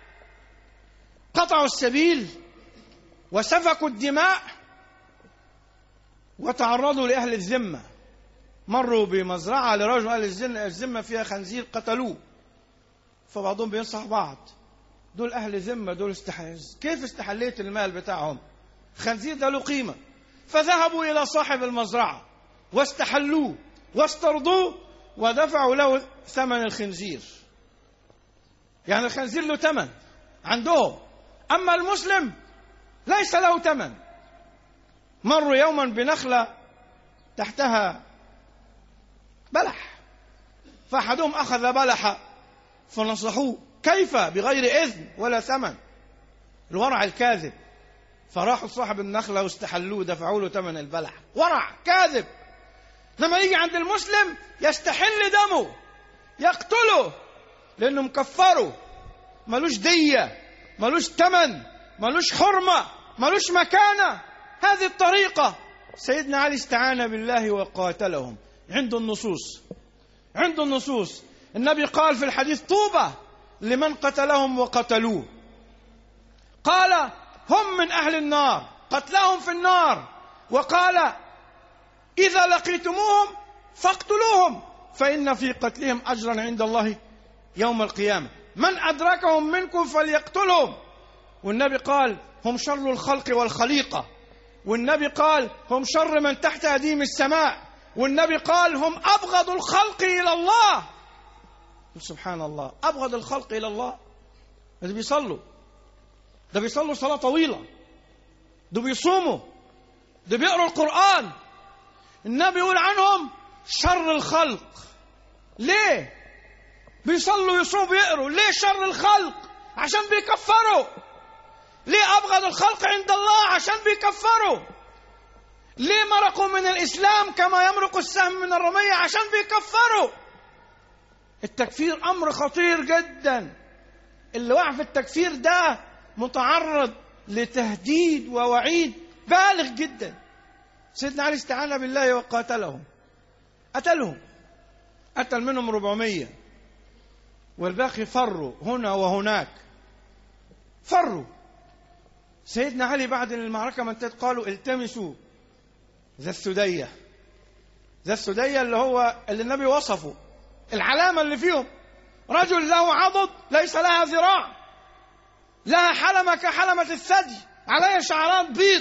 قطعوا السبيل وسفكوا الدماء وتعرضوا لأهل الذمة. مروا بمزرعة لرجل أهل الذمة فيها خنزير قتلوه، فبعضهم بينصح بعض، دول أهل ذمة، دول استحز، كيف استحليت المال بتاعهم؟ خنزير ده له قيمة. فذهبوا إلى صاحب المزرعة واستحلوه واسترضوه ودفعوا له ثمن الخنزير. يعني الخنزير له ثمن عندهم، أما المسلم ليس له ثمن. مروا يوما بنخلة تحتها بلح، فأحدهم أخذ بلحة فنصحوه، كيف بغير إذن ولا ثمن؟ الورع الكاذب. فراحوا صاحب النخلة واستحلوه، دفعوا له ثمن البلح. ورع كاذب. لما يجي عند المسلم يستحل دمه، يقتله، لأنه مكفره، ملوش دية، ملوش ثمن، ملوش حرمة، ملوش مكانة. هذه الطريقة. سيدنا علي استعان بالله وقاتلهم. عنده النصوص، عنده النصوص. النبي قال في الحديث طوبى لمن قتلهم وقتلوه. قال هم من أهل النار، قتلهم في النار. وقال إذا لقيتموهم فاقتلوهم فإن في قتلهم أجرا عند الله يوم القيامة، من أدركهم منكم فليقتلهم. والنبي قال هم شر الخلق والخليقة. والنبي قال هم شر من تحت أديم السماء. والنبي قال هم أبغض الخلق إلى الله. سبحان الله، أبغض الخلق إلى الله. ده بيصلوا، ده بيصلوا صلاة طويلة، ده بيصوموا، ده بيقروا القرآن. النبي يقول عنهم شر الخلق. ليه؟ بيصلوا يصوموا بيقروا. ليه شر الخلق؟ عشان بيكفروا. ليه أبغض الخلق عند الله؟ عشان بيكفروا. ليه مرقوا من الإسلام كما يمرق السهم من الرمية؟ عشان بيكفروا. التكفير أمر خطير جدا. اللي وقع في التكفير ده متعرض لتهديد ووعيد بالغ جدا. سيدنا علي استعان بالله وقاتلهم، قتلهم، قتل منهم أربعمية، والباقي فروا هنا وهناك، فروا. سيدنا علي بعد المعركة ما انتهت قالوا التمسوا ذا السدية. ذا السدية اللي هو اللي النبي وصفه، العلامة اللي فيهم رجل له عضد ليس لها ذراع، لها حلمة كحلمة الثدي، عليها شعرات بيض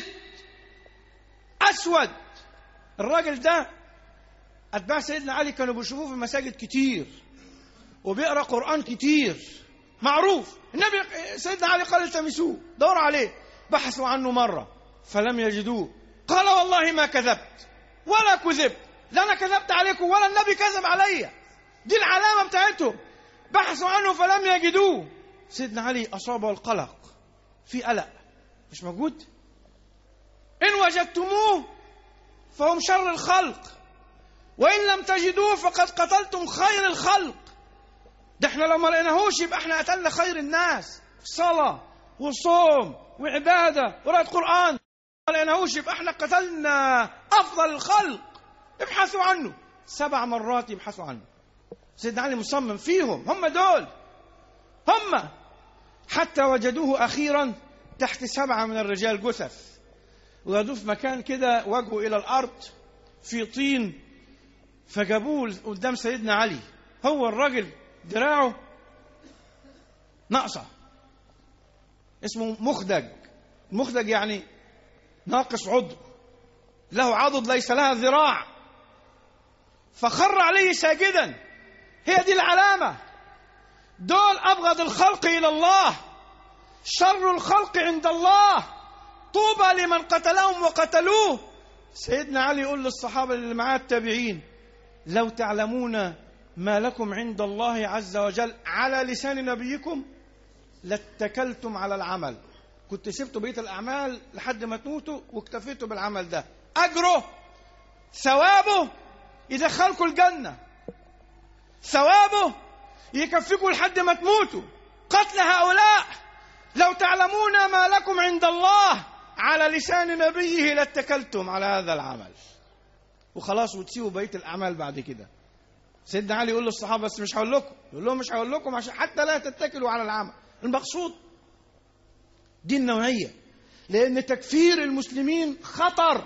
أسود. الراجل ده أتباع سيدنا علي كانوا بيشوفوه في مساجد كتير وبيقرأ قرآن كتير، معروف. النبي سيدنا علي قال التمسوه، دور عليه. بحثوا عنه مرة فلم يجدوه. قال والله ما كذبت ولا كذبت، لا أنا كذبت عليكم ولا النبي كذب علي، دي العلامة بتاعتهم. بحثوا عنه فلم يجدوه. سيدنا علي أصابه القلق، في قلق، مش موجود. إن وجدتموه فهم شر الخلق، وإن لم تجدوه فقد قتلتم خير الخلق. ده احنا لو ما لقيناهوش يبقى احنا قتلنا خير الناس، صلاة وصوم وعبادة وقراءة قرآن. ما لقيناهوش يبقى احنا قتلنا أفضل الخلق. ابحثوا عنه. سبع مرات يبحثوا عنه. سيدنا علي مصمم فيهم، هم دول، هم، حتى وجدوه أخيرا تحت سبعة من الرجال جثث. وجدوه في مكان كده وجهه إلى الأرض في طين، فجابوه قدام سيدنا علي. هو الراجل دراعه ناقصة، اسمه مخدج. مخدج يعني ناقص عضو، له عضد ليس لها ذراع، فخر عليه ساجدا. هي دي العلامة، دول أبغض الخلق إلى الله، شر الخلق عند الله، طوبى لمن قتلهم وقتلوه. سيدنا علي يقول للصحابة اللي معاه التابعين: لو تعلمون ما لكم عند الله عز وجل على لسان نبيكم لاتكلتم على العمل، كنت سبتوا بقية الأعمال لحد ما تموتوا واكتفيتوا بالعمل ده، أجره ثوابه يدخلكم الجنة، ثوابه يكفيكم لحد ما تموتوا. قتل هؤلاء لو تعلمون ما لكم عند الله على لسان نبيه لاتكلتم على هذا العمل، وخلاص وتسيبوا بقية الأعمال بعد كده. سيدنا علي يقول للصحابة: بس مش هقول لكم، يقول لهم مش هقول لكم عشان حتى لا تتكلوا على العمل. المقصود دي النوعية، لأن تكفير المسلمين خطر،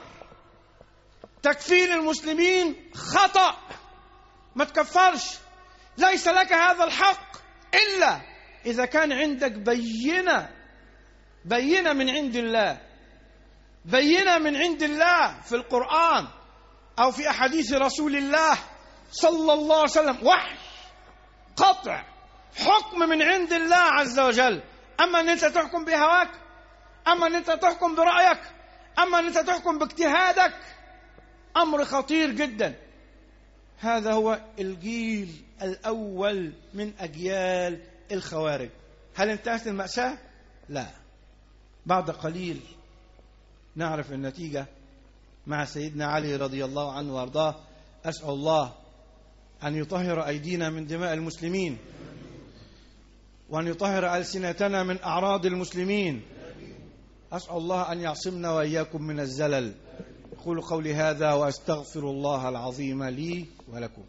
تكفير المسلمين خطأ. ما تكفرش، ليس لك هذا الحق إلا إذا كان عندك بينة، بينة من عند الله، بينة من عند الله في القرآن أو في أحاديث رسول الله صلى الله عليه وسلم، وحي قطع، حكم من عند الله عز وجل. أما أن أنت تحكم بهواك، أما أن أنت تحكم برأيك، أما أن أنت تحكم باجتهادك، أمر خطير جدا. هذا هو الجيل الأول من أجيال الخوارج. هل انتهت المأساة؟ لا، بعد قليل نعرف النتيجة مع سيدنا علي رضي الله عنه وارضاه. أسأل الله أن يطهر أيدينا من دماء المسلمين، وأن يطهر ألسنتنا من أعراض المسلمين. أسأل الله أن يعصمنا وإياكم من الزلل. أقول قولي هذا وأستغفر الله العظيم لي ولكم.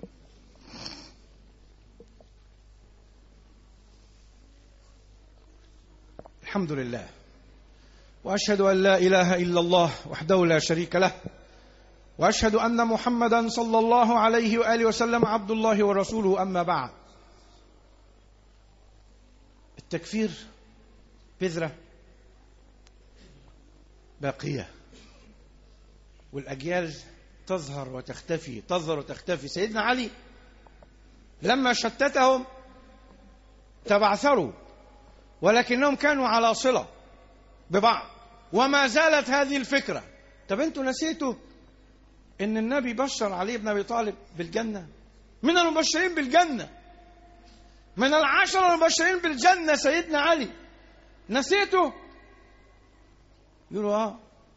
الحمد لله، وأشهد أن لا إله إلا الله وحده لا شريك له، وأشهد أن محمدا صلى الله عليه وآله وسلم عبد الله ورسوله. أما بعد، التكفير بذرة باقية، والأجيال تظهر وتختفي، تظهر وتختفي. سيدنا علي لما شتتهم تبعثروا، ولكنهم كانوا على صلة ببعض، وما زالت هذه الفكرة. طب انتوا نسيتوا ان النبي بشر علي بن ابي طالب بالجنة، من المبشرين بالجنة، من العشرة المبشرين بالجنة سيدنا علي، نسيتوا؟ يقولوا اه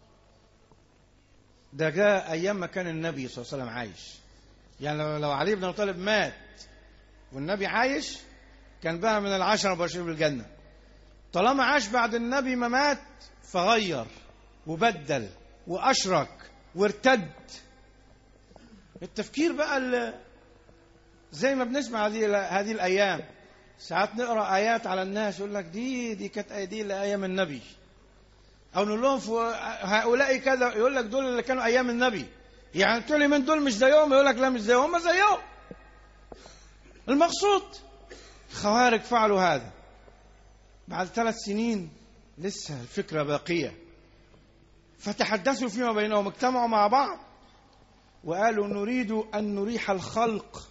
ده جاء ايام ما كان النبي صلى الله عليه وسلم عايش. يعني لو, لو علي بن ابي طالب مات والنبي عايش كان بقى من العشرة المبشرين بالجنة. طالما عاش بعد النبي ما مات فغير وبدل واشرك وارتد. التفكير بقى زي ما بنسمع هذه هذه الايام، ساعات نقرا ايات على الناس يقول لك دي دي كانت دي لايام النبي، او نقول لهم هؤلاء كذا، يقول لك دول اللي كانوا ايام النبي. يعني تقول لي من دول مش زيهم، يقول لك لا مش زيهم، هم زيهم. المقصود الخوارج فعلوا هذا بعد ثلاث سنين، لسه الفكرة باقية. فتحدثوا فيما بينهم، اجتمعوا مع بعض وقالوا نريد أن نريح الخلق،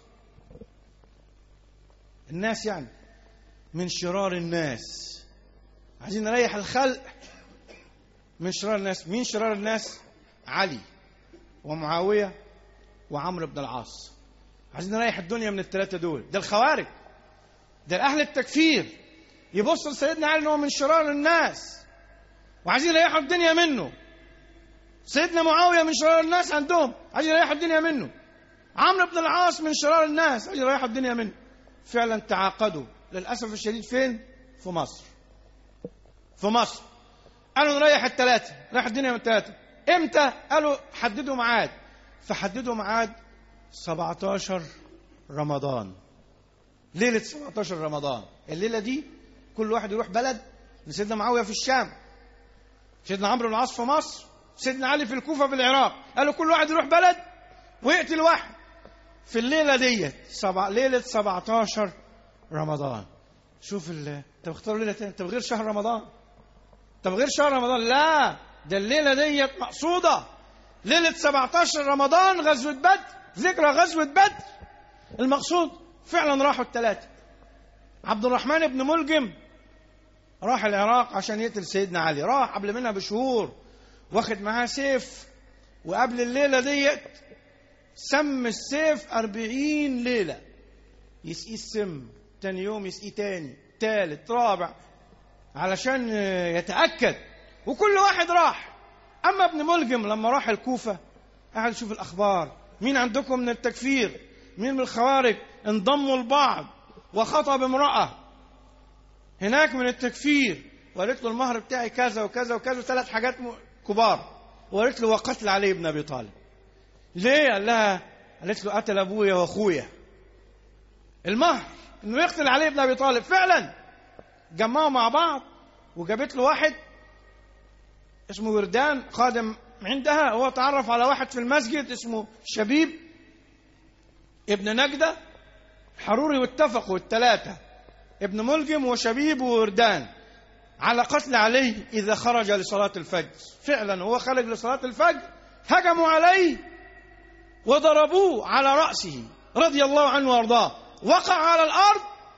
الناس يعني، من شرار الناس. عايزين نريح الخلق من شرار الناس. مين شرار الناس؟ علي ومعاوية وعمرو بن العاص. عايزين نريح الدنيا من الثلاثة دول. ده الخوارج، ده الأهل التكفير. يبص لسيدنا علي أنه من شرار الناس وعايزين يريحوا الدنيا منه. سيدنا معاوية من شرار الناس عندهم، عايزين يريحوا الدنيا منه. عمرو بن العاص من شرار الناس، عايزين يريحوا الدنيا منه. فعلا تعاقدوا للأسف الشديد. فين؟ في مصر. في مصر قالوا نريح الثلاثة، نريح الدنيا من الثلاثة. امتى؟ قالوا حددوا ميعاد، فحددوا ميعاد سبعة عشر رمضان، ليلة سبعة عشر رمضان. الليلة دي كل واحد يروح بلد. سيدنا معاوية في الشام، سيدنا عمرو بن العاص في مصر، سيدنا علي في الكوفة في العراق، قالوا كل واحد يروح بلد ويقتل واحد. في الليلة دي سبع... ليلة سبعتاشر رمضان. شوف ال... انت بختار ليلة تانية، انت بغير شهر رمضان، انت بغير شهر رمضان، لا ده الليلة دي مقصودة، ليلة سبعتاشر رمضان، غزوة بدر، ذكرى غزوة بدر. المقصود فعلا راحوا الثلاثة. عبد الرحمن بن ملجم راح العراق عشان يقتل سيدنا علي، راح قبل منها بشهور واخد معاه سيف، وقبل الليلة ديت سم السيف أربعين ليلة، يسقيه السم، تاني يوم يسقيه تاني، تالت، رابع، علشان يتأكد. وكل واحد راح. أما ابن ملجم لما راح الكوفة قاعد يشوف الأخبار، مين عندكم من التكفير، مين من الخوارج انضموا لبعض، وخطب امرأة هناك من التكفير وقالت له المهر بتاعي كذا وكذا وكذا، ثلاث حاجات كبار، وقالت له وقتل علي بن أبي طالب. ليه؟ قال لها، قالت له قتل أبويا وأخويا. المهر إنه يقتل علي بن أبي طالب. فعلا جمعوا مع بعض، وجابت له واحد اسمه وردان خادم عندها، هو تعرف على واحد في المسجد اسمه شبيب ابن نجدة حروري، واتفقوا الثلاثة ابن ملجم وشبيب ووردان على قتل علي إذا خرج لصلاة الفجر. فعلا هو خرج لصلاة الفجر، هجموا عليه وضربوه على رأسه رضي الله عنه وارضاه، وقع على الأرض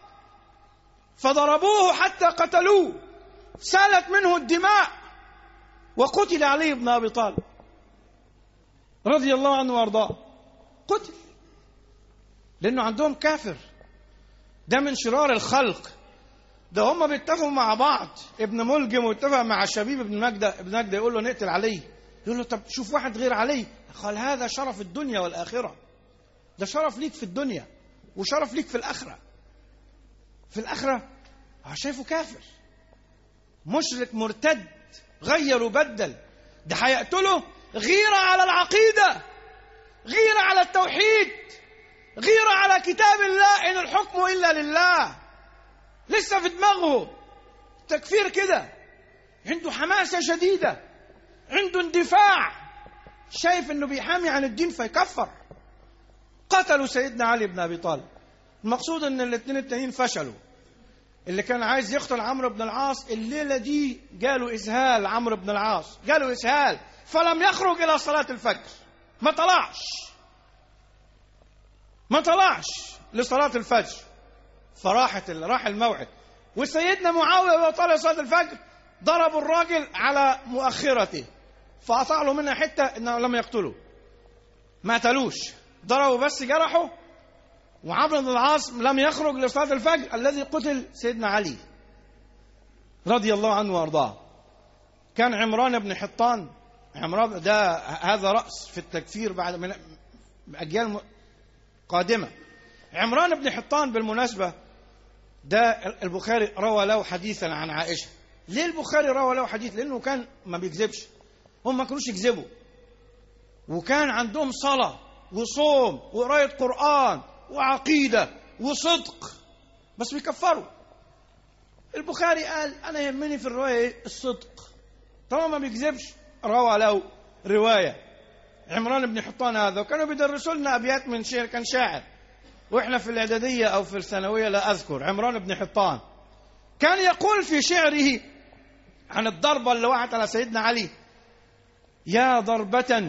فضربوه حتى قتلوه، سالت منه الدماء، وقتل علي بن أبي طالب رضي الله عنه وارضاه. قتل لأنه عندهم كافر، ده من شرار الخلق، ده هم بيتفقوا مع بعض. ابن ملجم واتفق مع شبيب ابن نجدة، ابن نجدة يقول له نقتل علي، يقول له طب شوف واحد غير علي. قال هذا شرف الدنيا والآخرة، ده شرف ليك في الدنيا وشرف ليك في الآخرة. في الآخرة شايفه كافر مشرك مرتد غير وبدل، ده هيقتله غيرة على العقيدة، غيرة على التوحيد، غيرة على كتاب الله، إن الحكم إلا لله. لسه في دماغه تكفير كده، عنده حماسة شديدة، عنده اندفاع، شايف انه بيحامي عن الدين فيكفر. قتلوا سيدنا علي بن ابي طالب. المقصود ان الاثنين التانيين فشلوا. اللي كان عايز يقتل عمرو بن العاص الليله دي جاله اسهال، عمرو بن العاص جاله اسهال فلم يخرج الى صلاه الفجر، ما طلعش ما طلعش لصلاه الفجر، فراحت راح الموعد. وسيدنا معاويه وهو طالع صلاه الفجر ضربوا الراجل على مؤخرته فقطع له منها حته، انه لم يقتله، ما قتلوش، ضربوا بس جرحه. وعمرو بن العاص لم يخرج لصلاه الفجر. الذي قتل سيدنا علي رضي الله عنه وارضاه. كان عمران بن حطان، عمران ده هذا راس في التكفير بعد من اجيال قادمه. عمران بن حطان بالمناسبه ده البخاري روى له حديثا عن عائشه. ليه البخاري روى له حديث؟ لانه كان ما بيكذبش، هم ما كانوش يكذبوا، وكان عندهم صلاة وصوم وقراية قرآن وعقيدة وصدق، بس بيكفروا. البخاري قال أنا يهمني في الرواية الصدق، طبعا ما بيكذبش، روى له رواية. عمران بن حطان هذا وكانوا بيدرسوا لنا أبيات من شعر، كان شاعر وإحنا في الإعدادية أو في الثانوية لا أذكر. عمران بن حطان كان يقول في شعره عن الضربة اللي وقعت على سيدنا علي: يا ضربة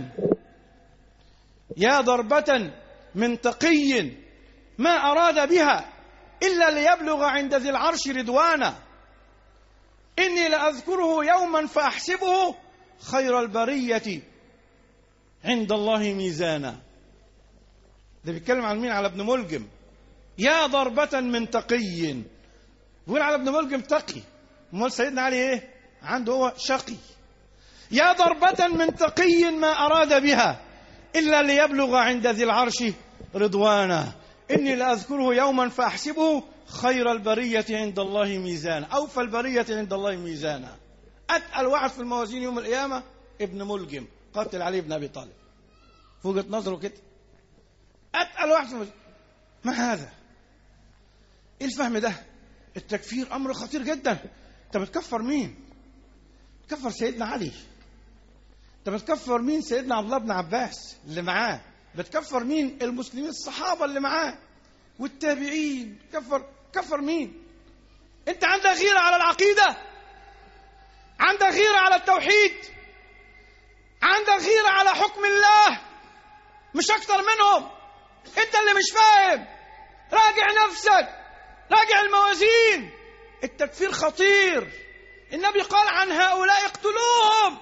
يا ضربة من تقي ما أراد بها إلا ليبلغ عند ذي العرش رضوانا، إني لأذكره يوما فأحسبه خير البرية عند الله ميزانا. ده بيتكلم عن مين؟ على ابن ملجم. يا ضربة من تقي، بيقول على ابن ملجم تقي، امال سيدنا علي ايه؟ عنده هو شقي. يا ضربة من تقي ما أراد بها إلا ليبلغ عند ذي العرش رضوانا، إني لأذكره يوما فأحسبه خير البرية عند الله ميزانا، أوفى البرية عند الله ميزانا. أتقل واحد في الموازين يوم القيامة ابن ملجم قتل علي بن أبي طالب، في وجهة نظره كده أتقل واحد في الموازين. ما هذا؟ إيه الفهم ده؟ التكفير أمر خطير جدا. أنت بتكفر مين؟ تكفر سيدنا علي، انت بتكفر مين؟ سيدنا عبد الله بن عباس اللي معاه. بتكفر مين؟ المسلمين الصحابة اللي معاه والتابعين. كفر كفر مين؟ انت عندك غيرة على العقيدة، عندك غيرة على التوحيد، عندك غيرة على حكم الله، مش أكتر منهم. انت اللي مش فاهم. راجع نفسك، راجع الموازين. التكفير خطير. النبي قال عن هؤلاء اقتلوهم.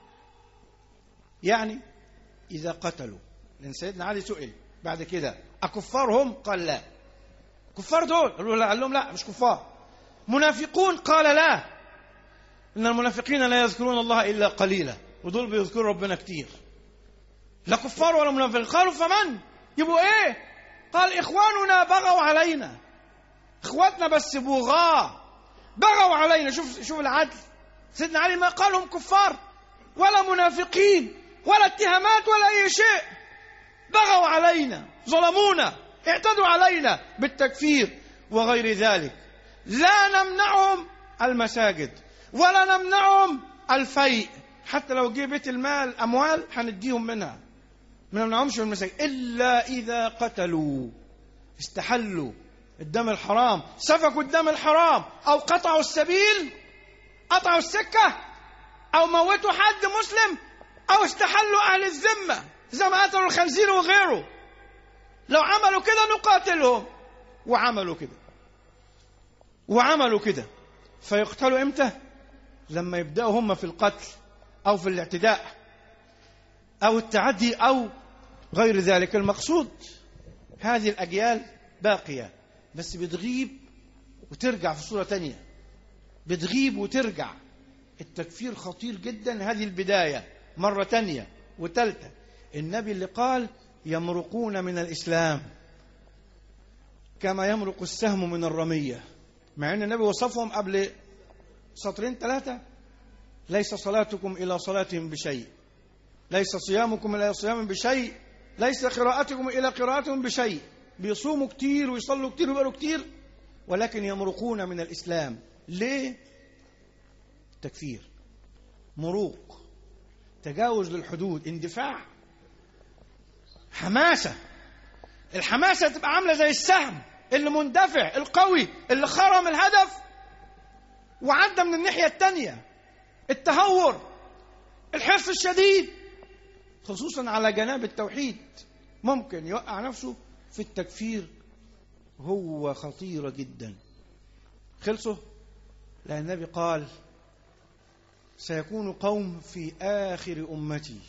يعني إذا قتلوا، لأن سيدنا علي سئل بعد كده أكفارهم؟ قال لا. كفار دول؟ قالوا لا. قال لهم لا مش كفار. منافقون؟ قال لا، إن المنافقين لا يذكرون الله إلا قليلا، ودول بيذكروا ربنا كتير. لا كفار ولا منافقين. قالوا فمن؟ يبقوا إيه؟ قال إخواننا بغوا علينا. إخواتنا بس بغاة بغوا علينا. شوف شوف العدل. سيدنا علي ما قالهم كفار ولا منافقين ولا اتهامات ولا أي شيء. بغوا علينا، ظلمونا، اعتدوا علينا بالتكفير وغير ذلك. لا نمنعهم المساجد ولا نمنعهم الفيء، حتى لو جه بيت المال أموال هنديهم منها، ما نمنعهمش من المساجد إلا إذا قتلوا، استحلوا الدم الحرام، سفكوا الدم الحرام، أو قطعوا السبيل، قطعوا السكة، أو موتوا حد مسلم، أو استحلوا أهل الذمة زي ما قتلوا الخنزير وغيره. لو عملوا كده نقاتلهم. وعملوا كده وعملوا كده. فيقتلوا إمتى؟ لما يبدأوا هم في القتل أو في الاعتداء أو التعدي أو غير ذلك. المقصود هذه الأجيال باقية، بس بتغيب وترجع في صورة تانية، بتغيب وترجع. التكفير خطير جدا. هذه البداية مرة تانية وتالتة. النبي اللي قال يمرقون من الإسلام كما يمرق السهم من الرمية، مع أن النبي وصفهم قبل سطرين ثلاثة: ليس صلاتكم إلى صلاتهم بشيء، ليس صيامكم إلى صيام بشيء، ليس قراءتكم إلى قراءتهم بشيء. بيصوموا كتير ويصلوا كتير ويقروا كتير، ولكن يمرقون من الإسلام. ليه؟ تكفير، مروق، تجاوز للحدود، اندفاع، حماسة. الحماسة تبقى عاملة زي السهم اللي مندفع القوي اللي خرم الهدف وعدى من الناحية التانية. التهور، الحرص الشديد، خصوصا على جناب التوحيد، ممكن يوقع نفسه في التكفير. هو خطيرة جدا. خلصه لأن النبي قال سيكون قوم في آخر أمتي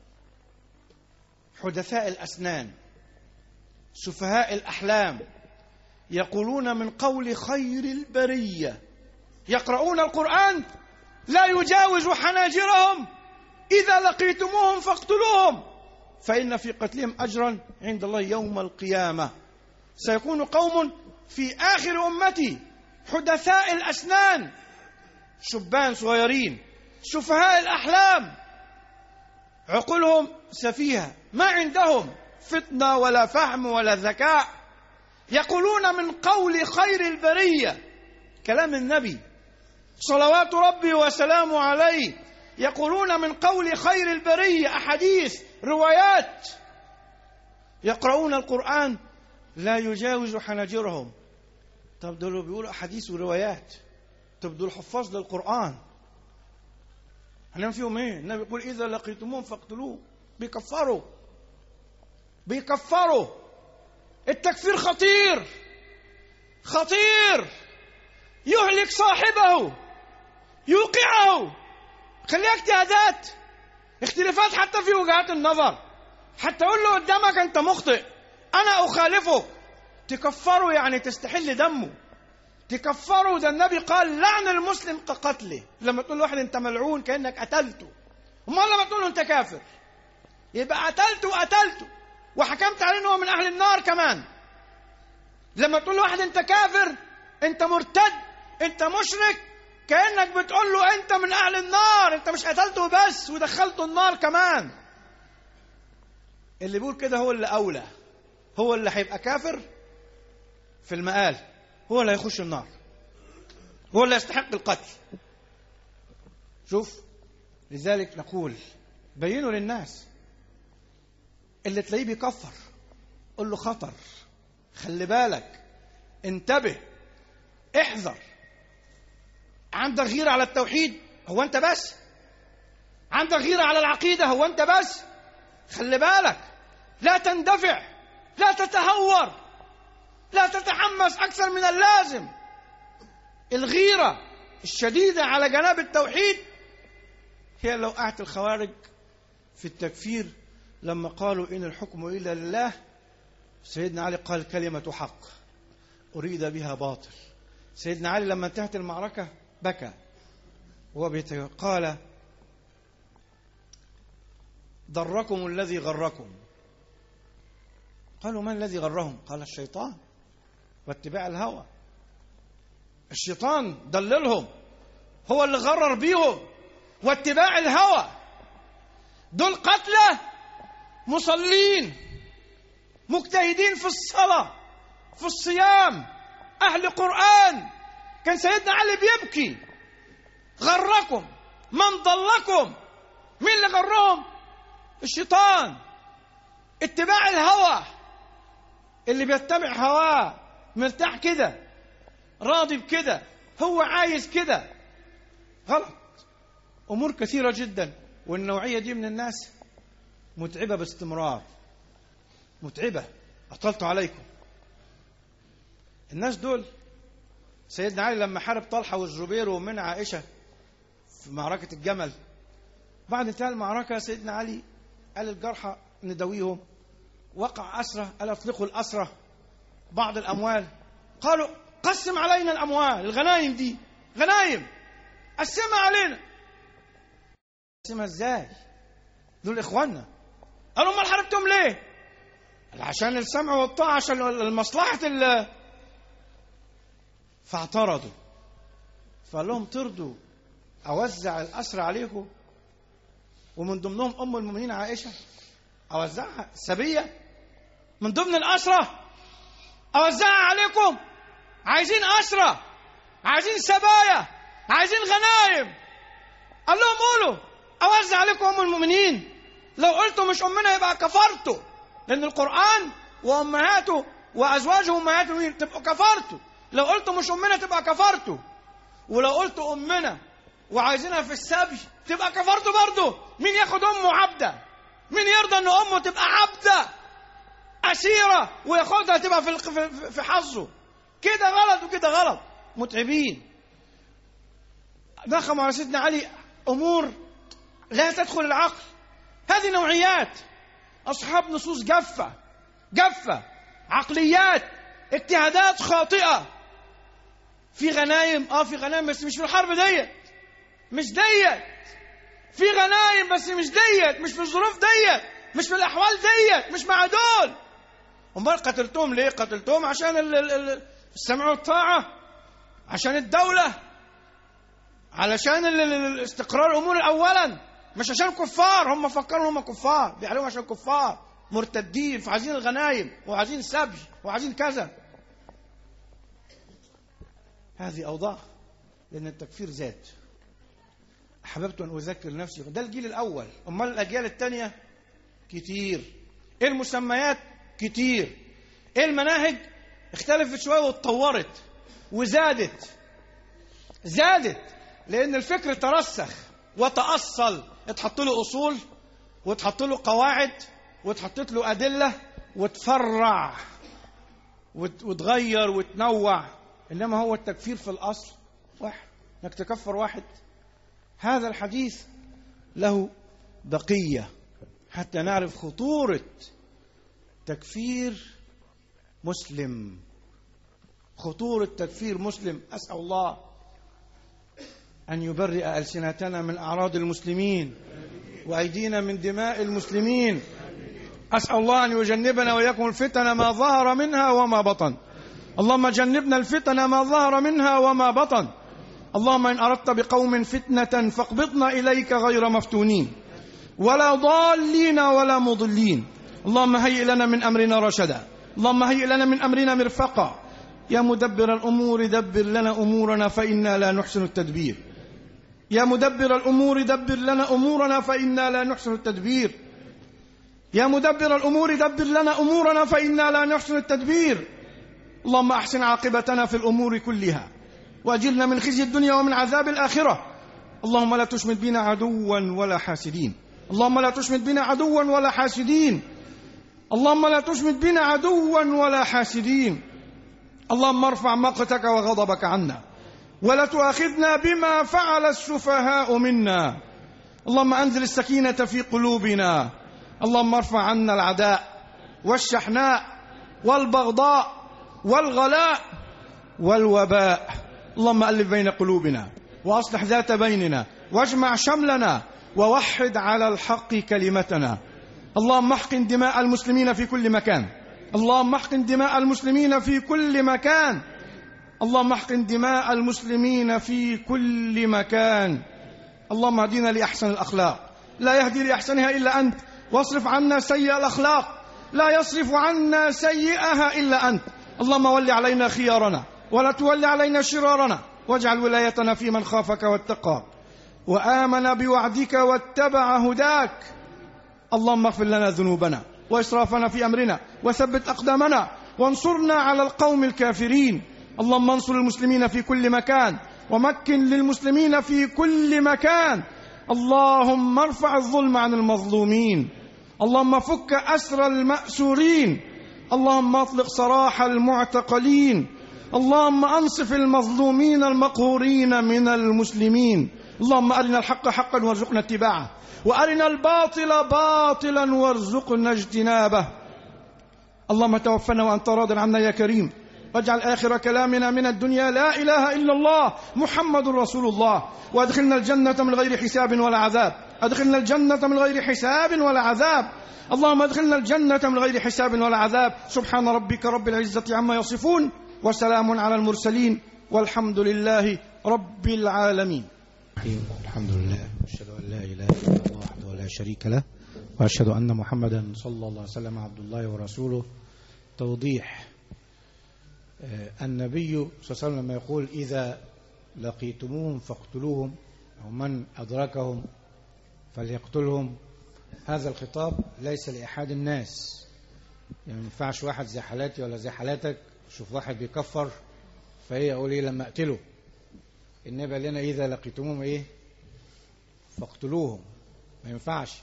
حدثاء الأسنان سفهاء الأحلام، يقولون من قول خير البرية، يقرؤون القرآن لا يجاوز حناجرهم، إذا لقيتموهم فاقتلوهم فإن في قتلهم أجرا عند الله يوم القيامة. سيكون قوم في آخر أمتي حدثاء الأسنان، شبان صغيرين، سفهاء الأحلام، عقولهم سفيهة، ما عندهم فتنة ولا فهم ولا ذكاء. يقولون من قول خير البرية، كلام النبي صلوات ربي وسلامه عليه، يقولون من قول خير البرية، أحاديث، روايات. يقرؤون القرآن لا يجاوز حناجرهم. طب دول بيقولوا أحاديث وروايات، طب دول حفاظ للقرآن، هنعمل فيهم ايه؟ النبي يقول إذا لقيتموهم فاقتلوه. بيكفروا بيكفروا. التكفير خطير خطير، يهلك صاحبه، يوقعه. خليها اجتهادات، اختلافات حتى في وجهات النظر، حتى اقول له قدامك انت مخطئ انا اخالفه. تكفروا يعني تستحل دمه، تكفروا. ده النبي قال لعن المسلم كقتله. لما تقول لواحد انت ملعون كأنك قتلته، امال لما تقول له انت كافر يبقى قتلته وقتلته وحكمت عليه انه من اهل النار كمان. لما تقول لواحد انت كافر، انت مرتد، انت مشرك، كأنك بتقول له انت من اهل النار، انت مش قتلته بس ودخلته النار كمان. اللي بيقول كده هو اللي اولى، هو اللي هيبقى كافر في المآل، هو اللي هيخش النار، هو اللي يستحق القتل. شوف، لذلك نقول بينه للناس. اللي تلاقيه بيكفر قل له خطر، خلي بالك، انتبه، احذر. عندك غيرة على التوحيد؟ هو انت بس؟ عندك غيرة على العقيدة؟ هو انت بس؟ خلي بالك، لا تندفع، لا تتهور، لا تتحمس أكثر من اللازم. الغيرة الشديدة على جناب التوحيد هي لو وقعت الخوارج في التكفير لما قالوا إن الحكم إلا لله. سيدنا علي قال كلمة حق أريد بها باطل. سيدنا علي لما انتهت المعركة بكى وقال ضركم الذي غركم. قالوا من الذي غرهم؟ قال الشيطان واتباع الهوى. الشيطان دللهم، هو اللي غرر بيهم، واتباع الهوى. دول قتلى مصلين مجتهدين في الصلاة في الصيام أهل قرآن. كان سيدنا علي بيبكي غركم، من ضلكم؟ مين اللي غرهم؟ الشيطان. اتباع الهوى، اللي بيتبع هواه مرتاح كده، راضي بكده، هو عايز كده، غلط. أمور كثيرة جدا، والنوعية دي من الناس متعبة باستمرار، متعبة. أطلت عليكم. الناس دول سيدنا علي لما حارب طلحة والزبير ومن عائشة في معركة الجمل، بعد انتهاء المعركة سيدنا علي قال الجرحى ندويهم، وقع أسرة، قال اطلقوا الأسرة، بعض الأموال. قالوا قسم علينا الأموال، الغنايم دي غنايم، قسمها علينا. قسمها ازاي؟ دول إخواننا. قالوا ما حاربتهم ليه؟ عشان السمع والطاعة، عشان المصلحة ال فاعترضوا. فقال لهم ترضوا أوزع الأسرى عليكم ومن ضمنهم أم المؤمنين عائشة؟ أوزعها سبية من ضمن الأسرى؟ أوزعها عليكم؟ عايزين أسرى، عايزين سبايا، عايزين غنايم. قال لهم قولوا أوزع عليكم أم المؤمنين. لو قلتوا مش أمنا يبقى كفرتوا، لأن القرآن وأمهاته وأزواجه أمهاته تبقوا كفرتوا. لو قلتوا مش أمنا تبقى كفرتوا، ولو قلتوا أمنا وعايزينها في السبي تبقى كفرتوا برضه. مين ياخد أمه عبدة؟ مين يرضى أن أمه تبقى عبدة أسيرة وياخدها تبقى في في حظه؟ كده غلط وكده غلط. متعبين. ضخموا على سيدنا علي أمور لا تدخل العقل. هذه نوعيات أصحاب نصوص جافة جافة، عقليات، اجتهادات خاطئة. في غنايم، اه في غنايم بس مش في الحرب ديت، مش ديت. في غنايم بس مش ديت، مش في الظروف ديت، مش في الأحوال ديت، مش مع دول. امال قتلتهم ليه؟ قتلتهم عشان السمع والطاعة، عشان الدولة، علشان استقرار الأمور أولا، مش عشان كفار. هم فكروا هم كفار، بيعلموا عشان كفار مرتدين، فعايزين الغنايم وعايزين سبي وعايزين كذا. هذه أوضاع، لأن التكفير زاد. أحببت أن أذكر نفسي، ده الجيل الأول. أمال الأجيال الثانية كتير. إيه المسميات؟ كتير. إيه المناهج؟ اختلفت شوية واتطورت وزادت زادت لأن الفكر ترسخ وتأصل. اتحط له أصول واتحط له قواعد واتحطت له أدلة وتفرع وتغير وتنوع. إنما هو التكفير في الأصل واحد، انك تكفر واحد. هذا الحديث له بقية حتى نعرف خطورة تكفير مسلم، خطورة تكفير مسلم. أسأل الله أن يبرئ ألسنتنا من أعراض المسلمين وأيدينا من دماء المسلمين. أسأل الله أن يجنبنا وإياكم الفتن ما ظهر منها وما بطن. اللهم جنبنا الفتن ما ظهر منها وما بطن. اللهم إن أردت بقوم فتنة فاقبضنا إليك غير مفتونين ولا ضالين ولا مضلين. اللهم هيئ لنا من أمرنا رشدا. اللهم هيئ لنا من أمرنا مرفقا. يا مدبر الأمور دبر لنا أمورنا فإنا لا نحسن التدبير. يا مدبر الأمور دبر لنا أمورنا فإنا لا نحسن التدبير. يا مدبر الأمور دبر لنا أمورنا فإنا لا نحسن التدبير. اللهم أحسن عاقبتنا في الأمور كلها وأجرنا من خزي الدنيا ومن عذاب الآخرة. اللهم لا تشمت بنا عدوا ولا حاسدين. اللهم لا تشمت بنا عدوا ولا حاسدين. اللهم لا تشمت بنا عدوا ولا حاسدين. اللهم ارفع مقتك وغضبك عنا ولا تؤاخذنا بما فعل السفهاء منا. اللهم أنزل السكينة في قلوبنا. اللهم ارفع عنا العداء والشحناء والبغضاء والغلاء والوباء. اللهم ألف بين قلوبنا وأصلح ذات بيننا واجمع شملنا ووحد على الحق كلمتنا. اللهم احقن دماء المسلمين في كل مكان. اللهم احقن دماء المسلمين في كل مكان. اللهم احقن دماء المسلمين في كل مكان. اللهم اهدنا لأحسن الأخلاق لا يهدي لأحسنها إلا أنت، واصرف عنا سيئ الأخلاق لا يصرف عنا سيئها إلا أنت. اللهم ول علينا خيارنا ولا تول علينا شرارنا، واجعل ولايتنا في من خافك واتقاك وآمن بوعدك واتبع هداك. اللهم اغفر لنا ذنوبنا وإسرافنا في أمرنا وثبت أقدامنا وانصرنا على القوم الكافرين. اللهم انصر المسلمين في كل مكان ومكن للمسلمين في كل مكان. اللهم ارفع الظلم عن المظلومين. اللهم فك أسر المأسورين. اللهم اطلق سراح المعتقلين. اللهم أنصف المظلومين المقهورين من المسلمين. اللهم أرنا الحق حقا وارزقنا اتباعه وأرنا الباطل باطلا وارزقنا اجتنابه. اللهم توفنا وأنت راض عنا يا كريم، واجعل آخر كلامنا من الدنيا لا إله إلا الله محمد رسول الله، وادخلنا الجنة من غير حساب ولا عذاب. أدخلنا الجنة من غير حساب ولا عذاب. اللهم ادخلنا الجنة من غير حساب ولا عذاب. سبحان ربك رب العزة عما يصفون وسلام على المرسلين والحمد لله رب العالمين. الحمد لله وأشهد أن لا إله إلا الله وحده لا شريك له، وأشهد أن محمدا صلى الله عليه وسلم عبد الله ورسوله. توضيح: النبي صلى الله عليه وسلم لما يقول إذا لقيتموهم فاقتلوهم أو من أدركهم فليقتلهم، هذا الخطاب ليس لأحد الناس. يعني ما ينفعش واحد زي حالاتي ولا زي حالاتك شوف واحد بيكفر فهي يقول إيه لما أقتله. النبي قال لنا إذا لقيتموهم إيه فاقتلوهم. ما ينفعش.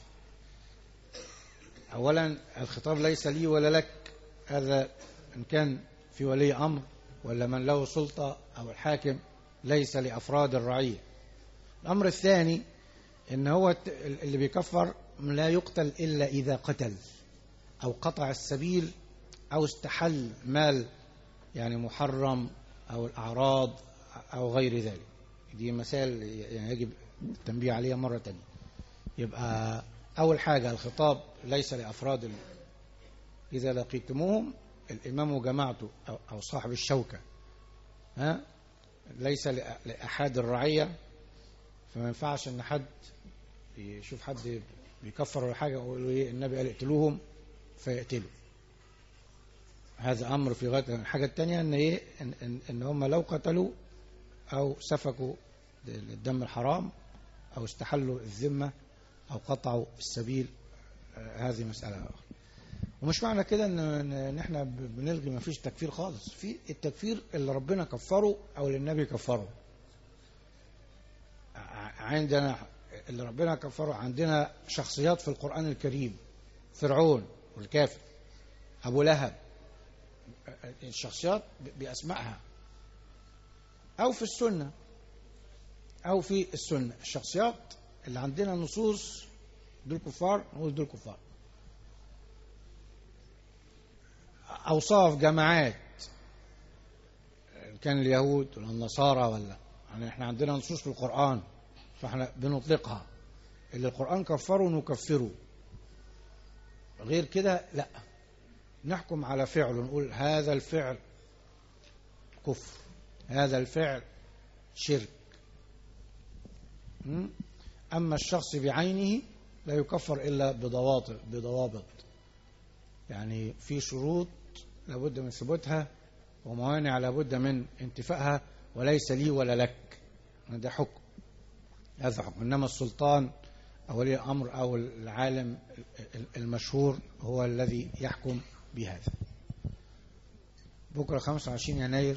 أولا الخطاب ليس لي ولا لك، هذا إن كان في ولي أمر ولا من له سلطة أو الحاكم، ليس لأفراد الرعية. الأمر الثاني إن هو اللي بيكفر لا يقتل إلا إذا قتل أو قطع السبيل أو استحل مال يعني محرم أو الأعراض أو غير ذلك. دي مسائل يعني يجب التنبيه عليها مرة تانية. يبقى أول حاجة الخطاب ليس لأفراد ال... إذا لقيتموهم الإمام وجماعته أو صاحب الشوكة، ها ليس لأحد الرعية. فما ينفعش إن حد يشوف حد بيكفر ولا حاجة ويقول له النبي قال اقتلوهم فيقتلوا. هذا أمر في غاية. الحاجة الثانية إن إيه إن, إن, إن هم لو قتلوا أو سفكوا الدم الحرام أو استحلوا الذمة أو قطعوا السبيل، هذه مسألة أخرى. ومش معنى كده ان احنا بنلغي، ما فيش تكفير خالص. في التكفير اللي ربنا كفره او اللي النبي كفره. عندنا اللي ربنا كفره، عندنا شخصيات في القرآن الكريم: فرعون والكافر، ابو لهب، الشخصيات باسمائها، او في السنة او في السنة الشخصيات اللي عندنا نصوص دول كفار نقول دول كفار. أوصاف جماعات كان اليهود ولا النصارى ولا يعني احنا عندنا نصوص في القرآن فاحنا بنطلقها. اللي القرآن كفره نكفره، غير كده لا. نحكم على فعل ونقول هذا الفعل كفر، هذا الفعل شرك. أما الشخص بعينه لا يكفر إلا بضوابط بضوابط يعني في شروط لابد من ثبوتها وموانع لابد من انتفائها، وليس لي ولا لك. ده حكم. هذا حكم. إنما السلطان أو ولي الأمر أو العالم المشهور هو الذي يحكم بهذا. بكرة خمسة وعشرين يناير،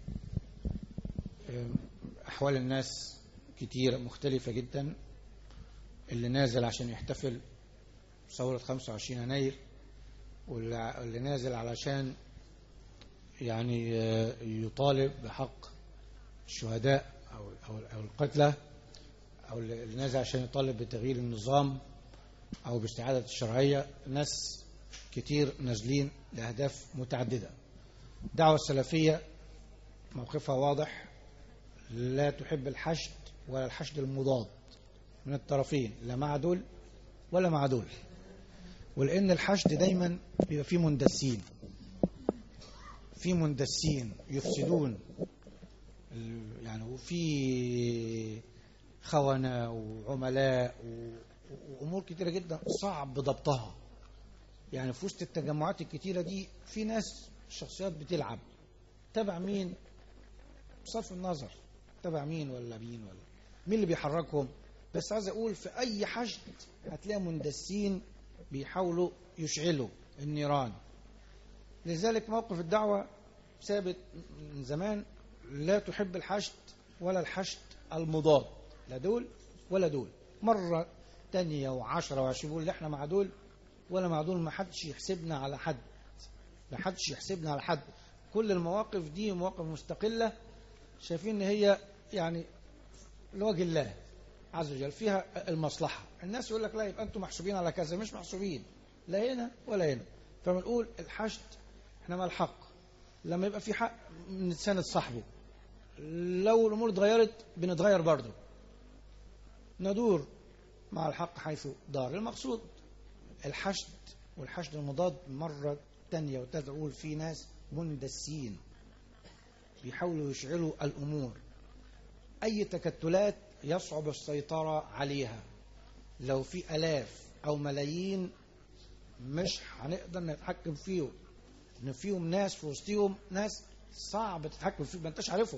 أحوال الناس كتير مختلفة جدا. اللي نازل عشان يحتفل ثورة خمسة وعشرين يناير، واللي نازل علشان يعني يطالب بحق الشهداء أو أو القتلى، أو اللي نازل عشان يطالب بتغيير النظام أو باستعادة الشرعية. ناس كتير نازلين لأهداف متعددة. الدعوة السلفية موقفها واضح، لا تحب الحشد ولا الحشد المضاد من الطرفين، لا مع دول ولا مع دول. ولأن الحشد دايما بيبقى فيه مندسين، في مندسين يفسدون يعني، وفي خونة وعملاء وأمور كتيرة جدا صعب ضبطها. يعني في وسط التجمعات الكتيرة دي في ناس شخصيات بتلعب تبع مين؟ بصرف النظر تبع مين ولا مين ولا مين اللي بيحركهم. بس عايز أقول في أي حشد هتلاقي مندسين بيحاولوا يشعلوا النيران. لذلك موقف الدعوة ثابت من زمان، لا تحب الحشد ولا الحشد المضاد، لا دول ولا دول. مرة تانية وعشرة وعشرين بيقول احنا مع دول ولا مع دول، ما حدش يحسبنا على حد، ما حدش يحسبنا على حد. كل المواقف دي مواقف مستقلة، شايفين ان هي يعني لوجه الله عز وجل فيها المصلحة. الناس يقول لك لا يبقى انتم محسوبين على كذا، مش محسوبين لا هنا ولا هنا. فبنقول الحشد احنا مع الحق، لما يبقى في حق نتساند صاحبه، لو الامور اتغيرت بنتغير برضه، ندور مع الحق حيث دار. المقصود الحشد والحشد المضاد. مرة تانية وتالتة أقول في ناس مندسين بيحاولوا يشعلوا الأمور. أي تكتلات يصعب السيطرة عليها. لو في ألاف أو ملايين مش هنقدر نتحكم فيهم، إن فيهم ناس في وسطهم ناس صعب تتحكم فيهم، ما انتش عارفهم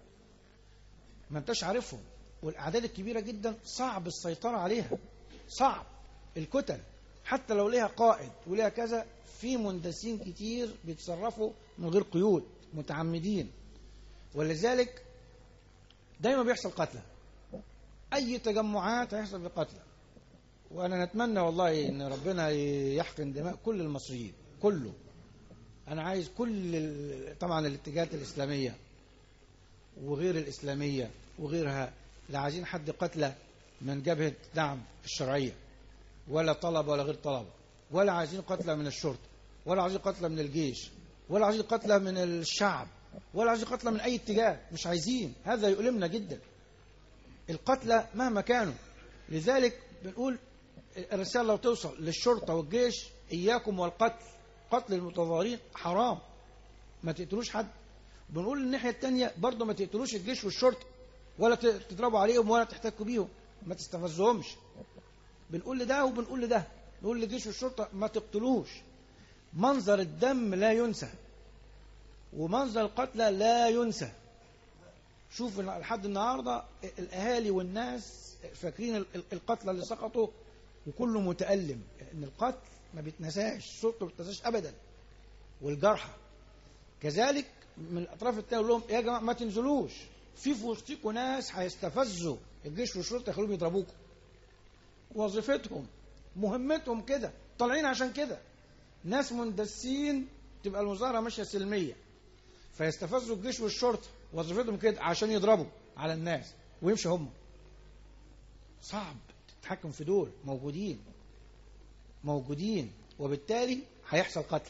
ما انتش عارفهم والأعداد الكبيرة جدا صعب السيطرة عليها، صعب. الكتل حتى لو ليها قائد وليها كذا، في مندسين كتير بيتصرفوا من غير قيود، متعمدين. ولذلك دايما بيحصل قتلى، أي تجمعات هيحصل بقتلى. وأنا نتمنى والله إن ربنا يحقن دماء كل المصريين كله. أنا عايز كل طبعا الاتجاهات الإسلامية وغير الإسلامية وغيرها، لا عايزين حد قتلى من جبهة دعم الشرعية، ولا طلب ولا غير طلب، ولا عايزين قتلى من الشرطة، ولا عايزين قتلى من الجيش، ولا عايزين قتلى من الشعب، ولا عايزين قتلى من أي اتجاه. مش عايزين، هذا يؤلمنا جدا القتلى مهما كانوا. لذلك بنقول الرسالة لو توصل للشرطة والجيش، إياكم والقتل، قتل المتظاهرين حرام، ما تقتلوش حد. بنقول الناحية التانية برضه ما تقتلوش الجيش والشرطة، ولا تضربوا عليهم ولا تحتكوا بيهم، ما تستفزهمش. بنقول لده وبنقول لده، نقول للجيش والشرطة ما تقتلوش. منظر الدم لا ينسى، ومنظر القتلى لا ينسى. شوف لحد النهاردة الأهالي والناس فاكرين القتلى اللي سقطوا، وكله متألم ان القتل ما بيتنساش، الشرطة ما بتنساش أبدا، والجرحى كذلك. من الأطراف التانية يقول لهم يا جماعة ما تنزلوش، في في وسطكم ناس هيستفزوا الجيش والشرطة يخلوهم يضربوكم. وظيفتهم مهمتهم كده، طالعين عشان كده. ناس مندسين تبقى المظاهرة ماشية سلمية، فيستفزوا الجيش والشرطة، وظيفتهم كده عشان يضربوا على الناس ويمشي هم. صعب تتحكم في دول، موجودين موجودين وبالتالي هيحصل قتل.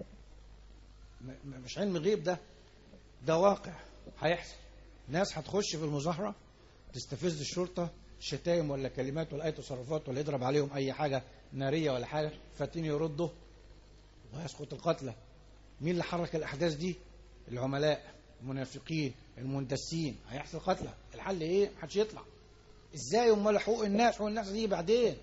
مش علم غيب ده، ده واقع هيحصل. ناس هتخش في المظاهرة تستفز الشرطة، شتايم ولا كلمات ولا أي تصرفات، ولا يضرب عليهم أي حاجة نارية ولا حاجة، فاتين يردوا ويسقط القتلى. مين اللي حرك الأحداث دي؟ العملاء، المنافقين، المندسين. هيحصل قتلى. الحل إيه؟ محدش يطلع. إزاي؟ أمال حقوق الناس، حقوق الناس دي بعدين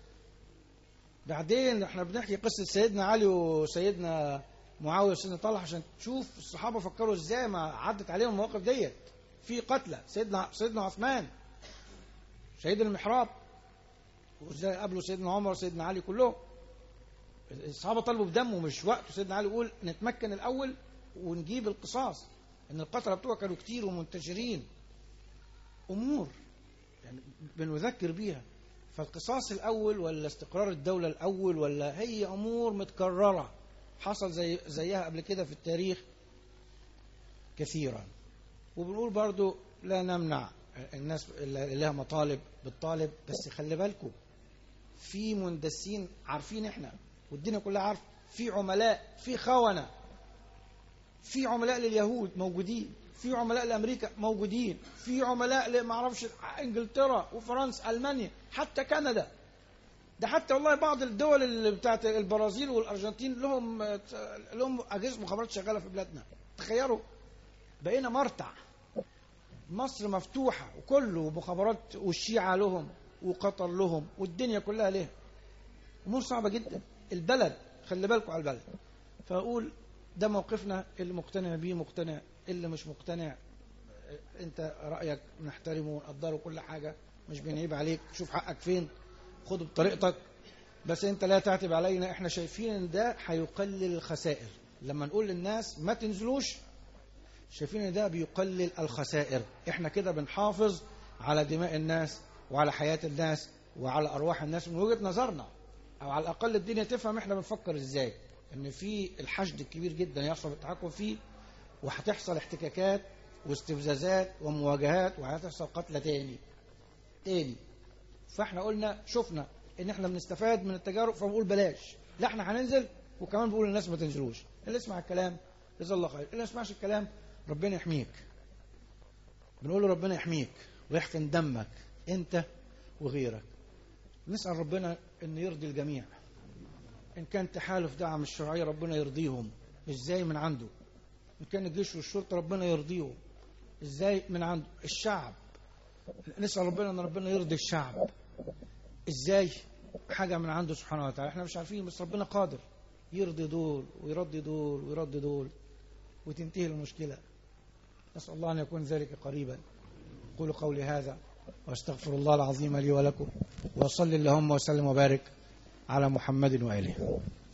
بعدين احنا بنحكي قصة سيدنا علي وسيدنا معاوية وسيدنا طلحة عشان تشوف الصحابة فكروا ازاي ما عدت عليهم المواقف ديت. في قتلى، سيدنا سيدنا عثمان شهيد المحراب، وازاي قابلوا سيدنا عمر وسيدنا علي كلهم. الصحابة طلبوا بدمه، مش وقته. سيدنا علي يقول نتمكن الأول ونجيب القصاص، إن القتلة بتوع كانوا كتير ومنتشرين. أمور يعني بنذكر بيها. فالقصاص الأول ولا استقرار الدولة الأول، ولا هي أمور متكررة حصل زي زيها قبل كده في التاريخ كثيرا. وبنقول برضو لا نمنع الناس اللي لها مطالب بالطالب، بس خلي بالكم في مندسين عارفين احنا والدنيا كلها عارفه، في عملاء، في خونة، في عملاء لليهود موجودين، في عملاء لأمريكا موجودين، في عملاء لما اعرفش انجلترا وفرنسا المانيا حتى كندا. ده حتى والله بعض الدول اللي بتاعت البرازيل والارجنتين لهم لهم اجهزه مخابرات شغاله في بلادنا. تخيلوا بقينا مرتع. مصر مفتوحه وكله مخابرات، والشيعه لهم وقطر لهم والدنيا كلها لها. امور صعبه جدا. البلد خلي بالكم على البلد. فاقول ده موقفنا، اللي مقتنع بيه مقتنع، اللي مش مقتنع انت رايك نحترمه ونقدره كل حاجه، مش بنعيب عليك. شوف حقك فين، خده بطريقتك، بس انت لا تعتب علينا. احنا شايفين ان ده هيقلل الخسائر. لما نقول للناس ما تنزلوش، شايفين ان ده بيقلل الخسائر. احنا كده بنحافظ على دماء الناس وعلى حياة الناس وعلى ارواح الناس من وجهة نظرنا، او على الاقل الدنيا تفهم احنا بنفكر ازاي. ان في الحشد الكبير جدا يحصل التحكم فيه، وهتحصل احتكاكات واستفزازات ومواجهات، وهتحصل قتلى تاني تاني. فاحنا قلنا شفنا ان احنا بنستفاد من التجارب، فبنقول بلاش. لا احنا هننزل، وكمان بقول للناس ما تنزلوش. اللي يسمع الكلام جزاه الله خير، اللي ما يسمعش الكلام ربنا يحميك. بنقول له ربنا يحميك ويحقن دمك انت وغيرك. نسأل ربنا ان يرضي الجميع. ان كان تحالف دعم الشرعية ربنا يرضيهم ازاي من عنده. ان كان الجيش والشرطة ربنا يرضيهم ازاي من عنده. الشعب نسأل ربنا ان ربنا يرضي الشعب ازاي، حاجة من عنده سبحانه وتعالى. احنا مش عارفين، بس ربنا قادر يرضي دول ويرضي دول ويرضي دول وتنتهي المشكلة. نسأل الله أن يكون ذلك قريبا. قولوا قولي هذا واستغفر الله العظيم لي ولكم، وصل اللهم وسلم وبارك على محمد وآله.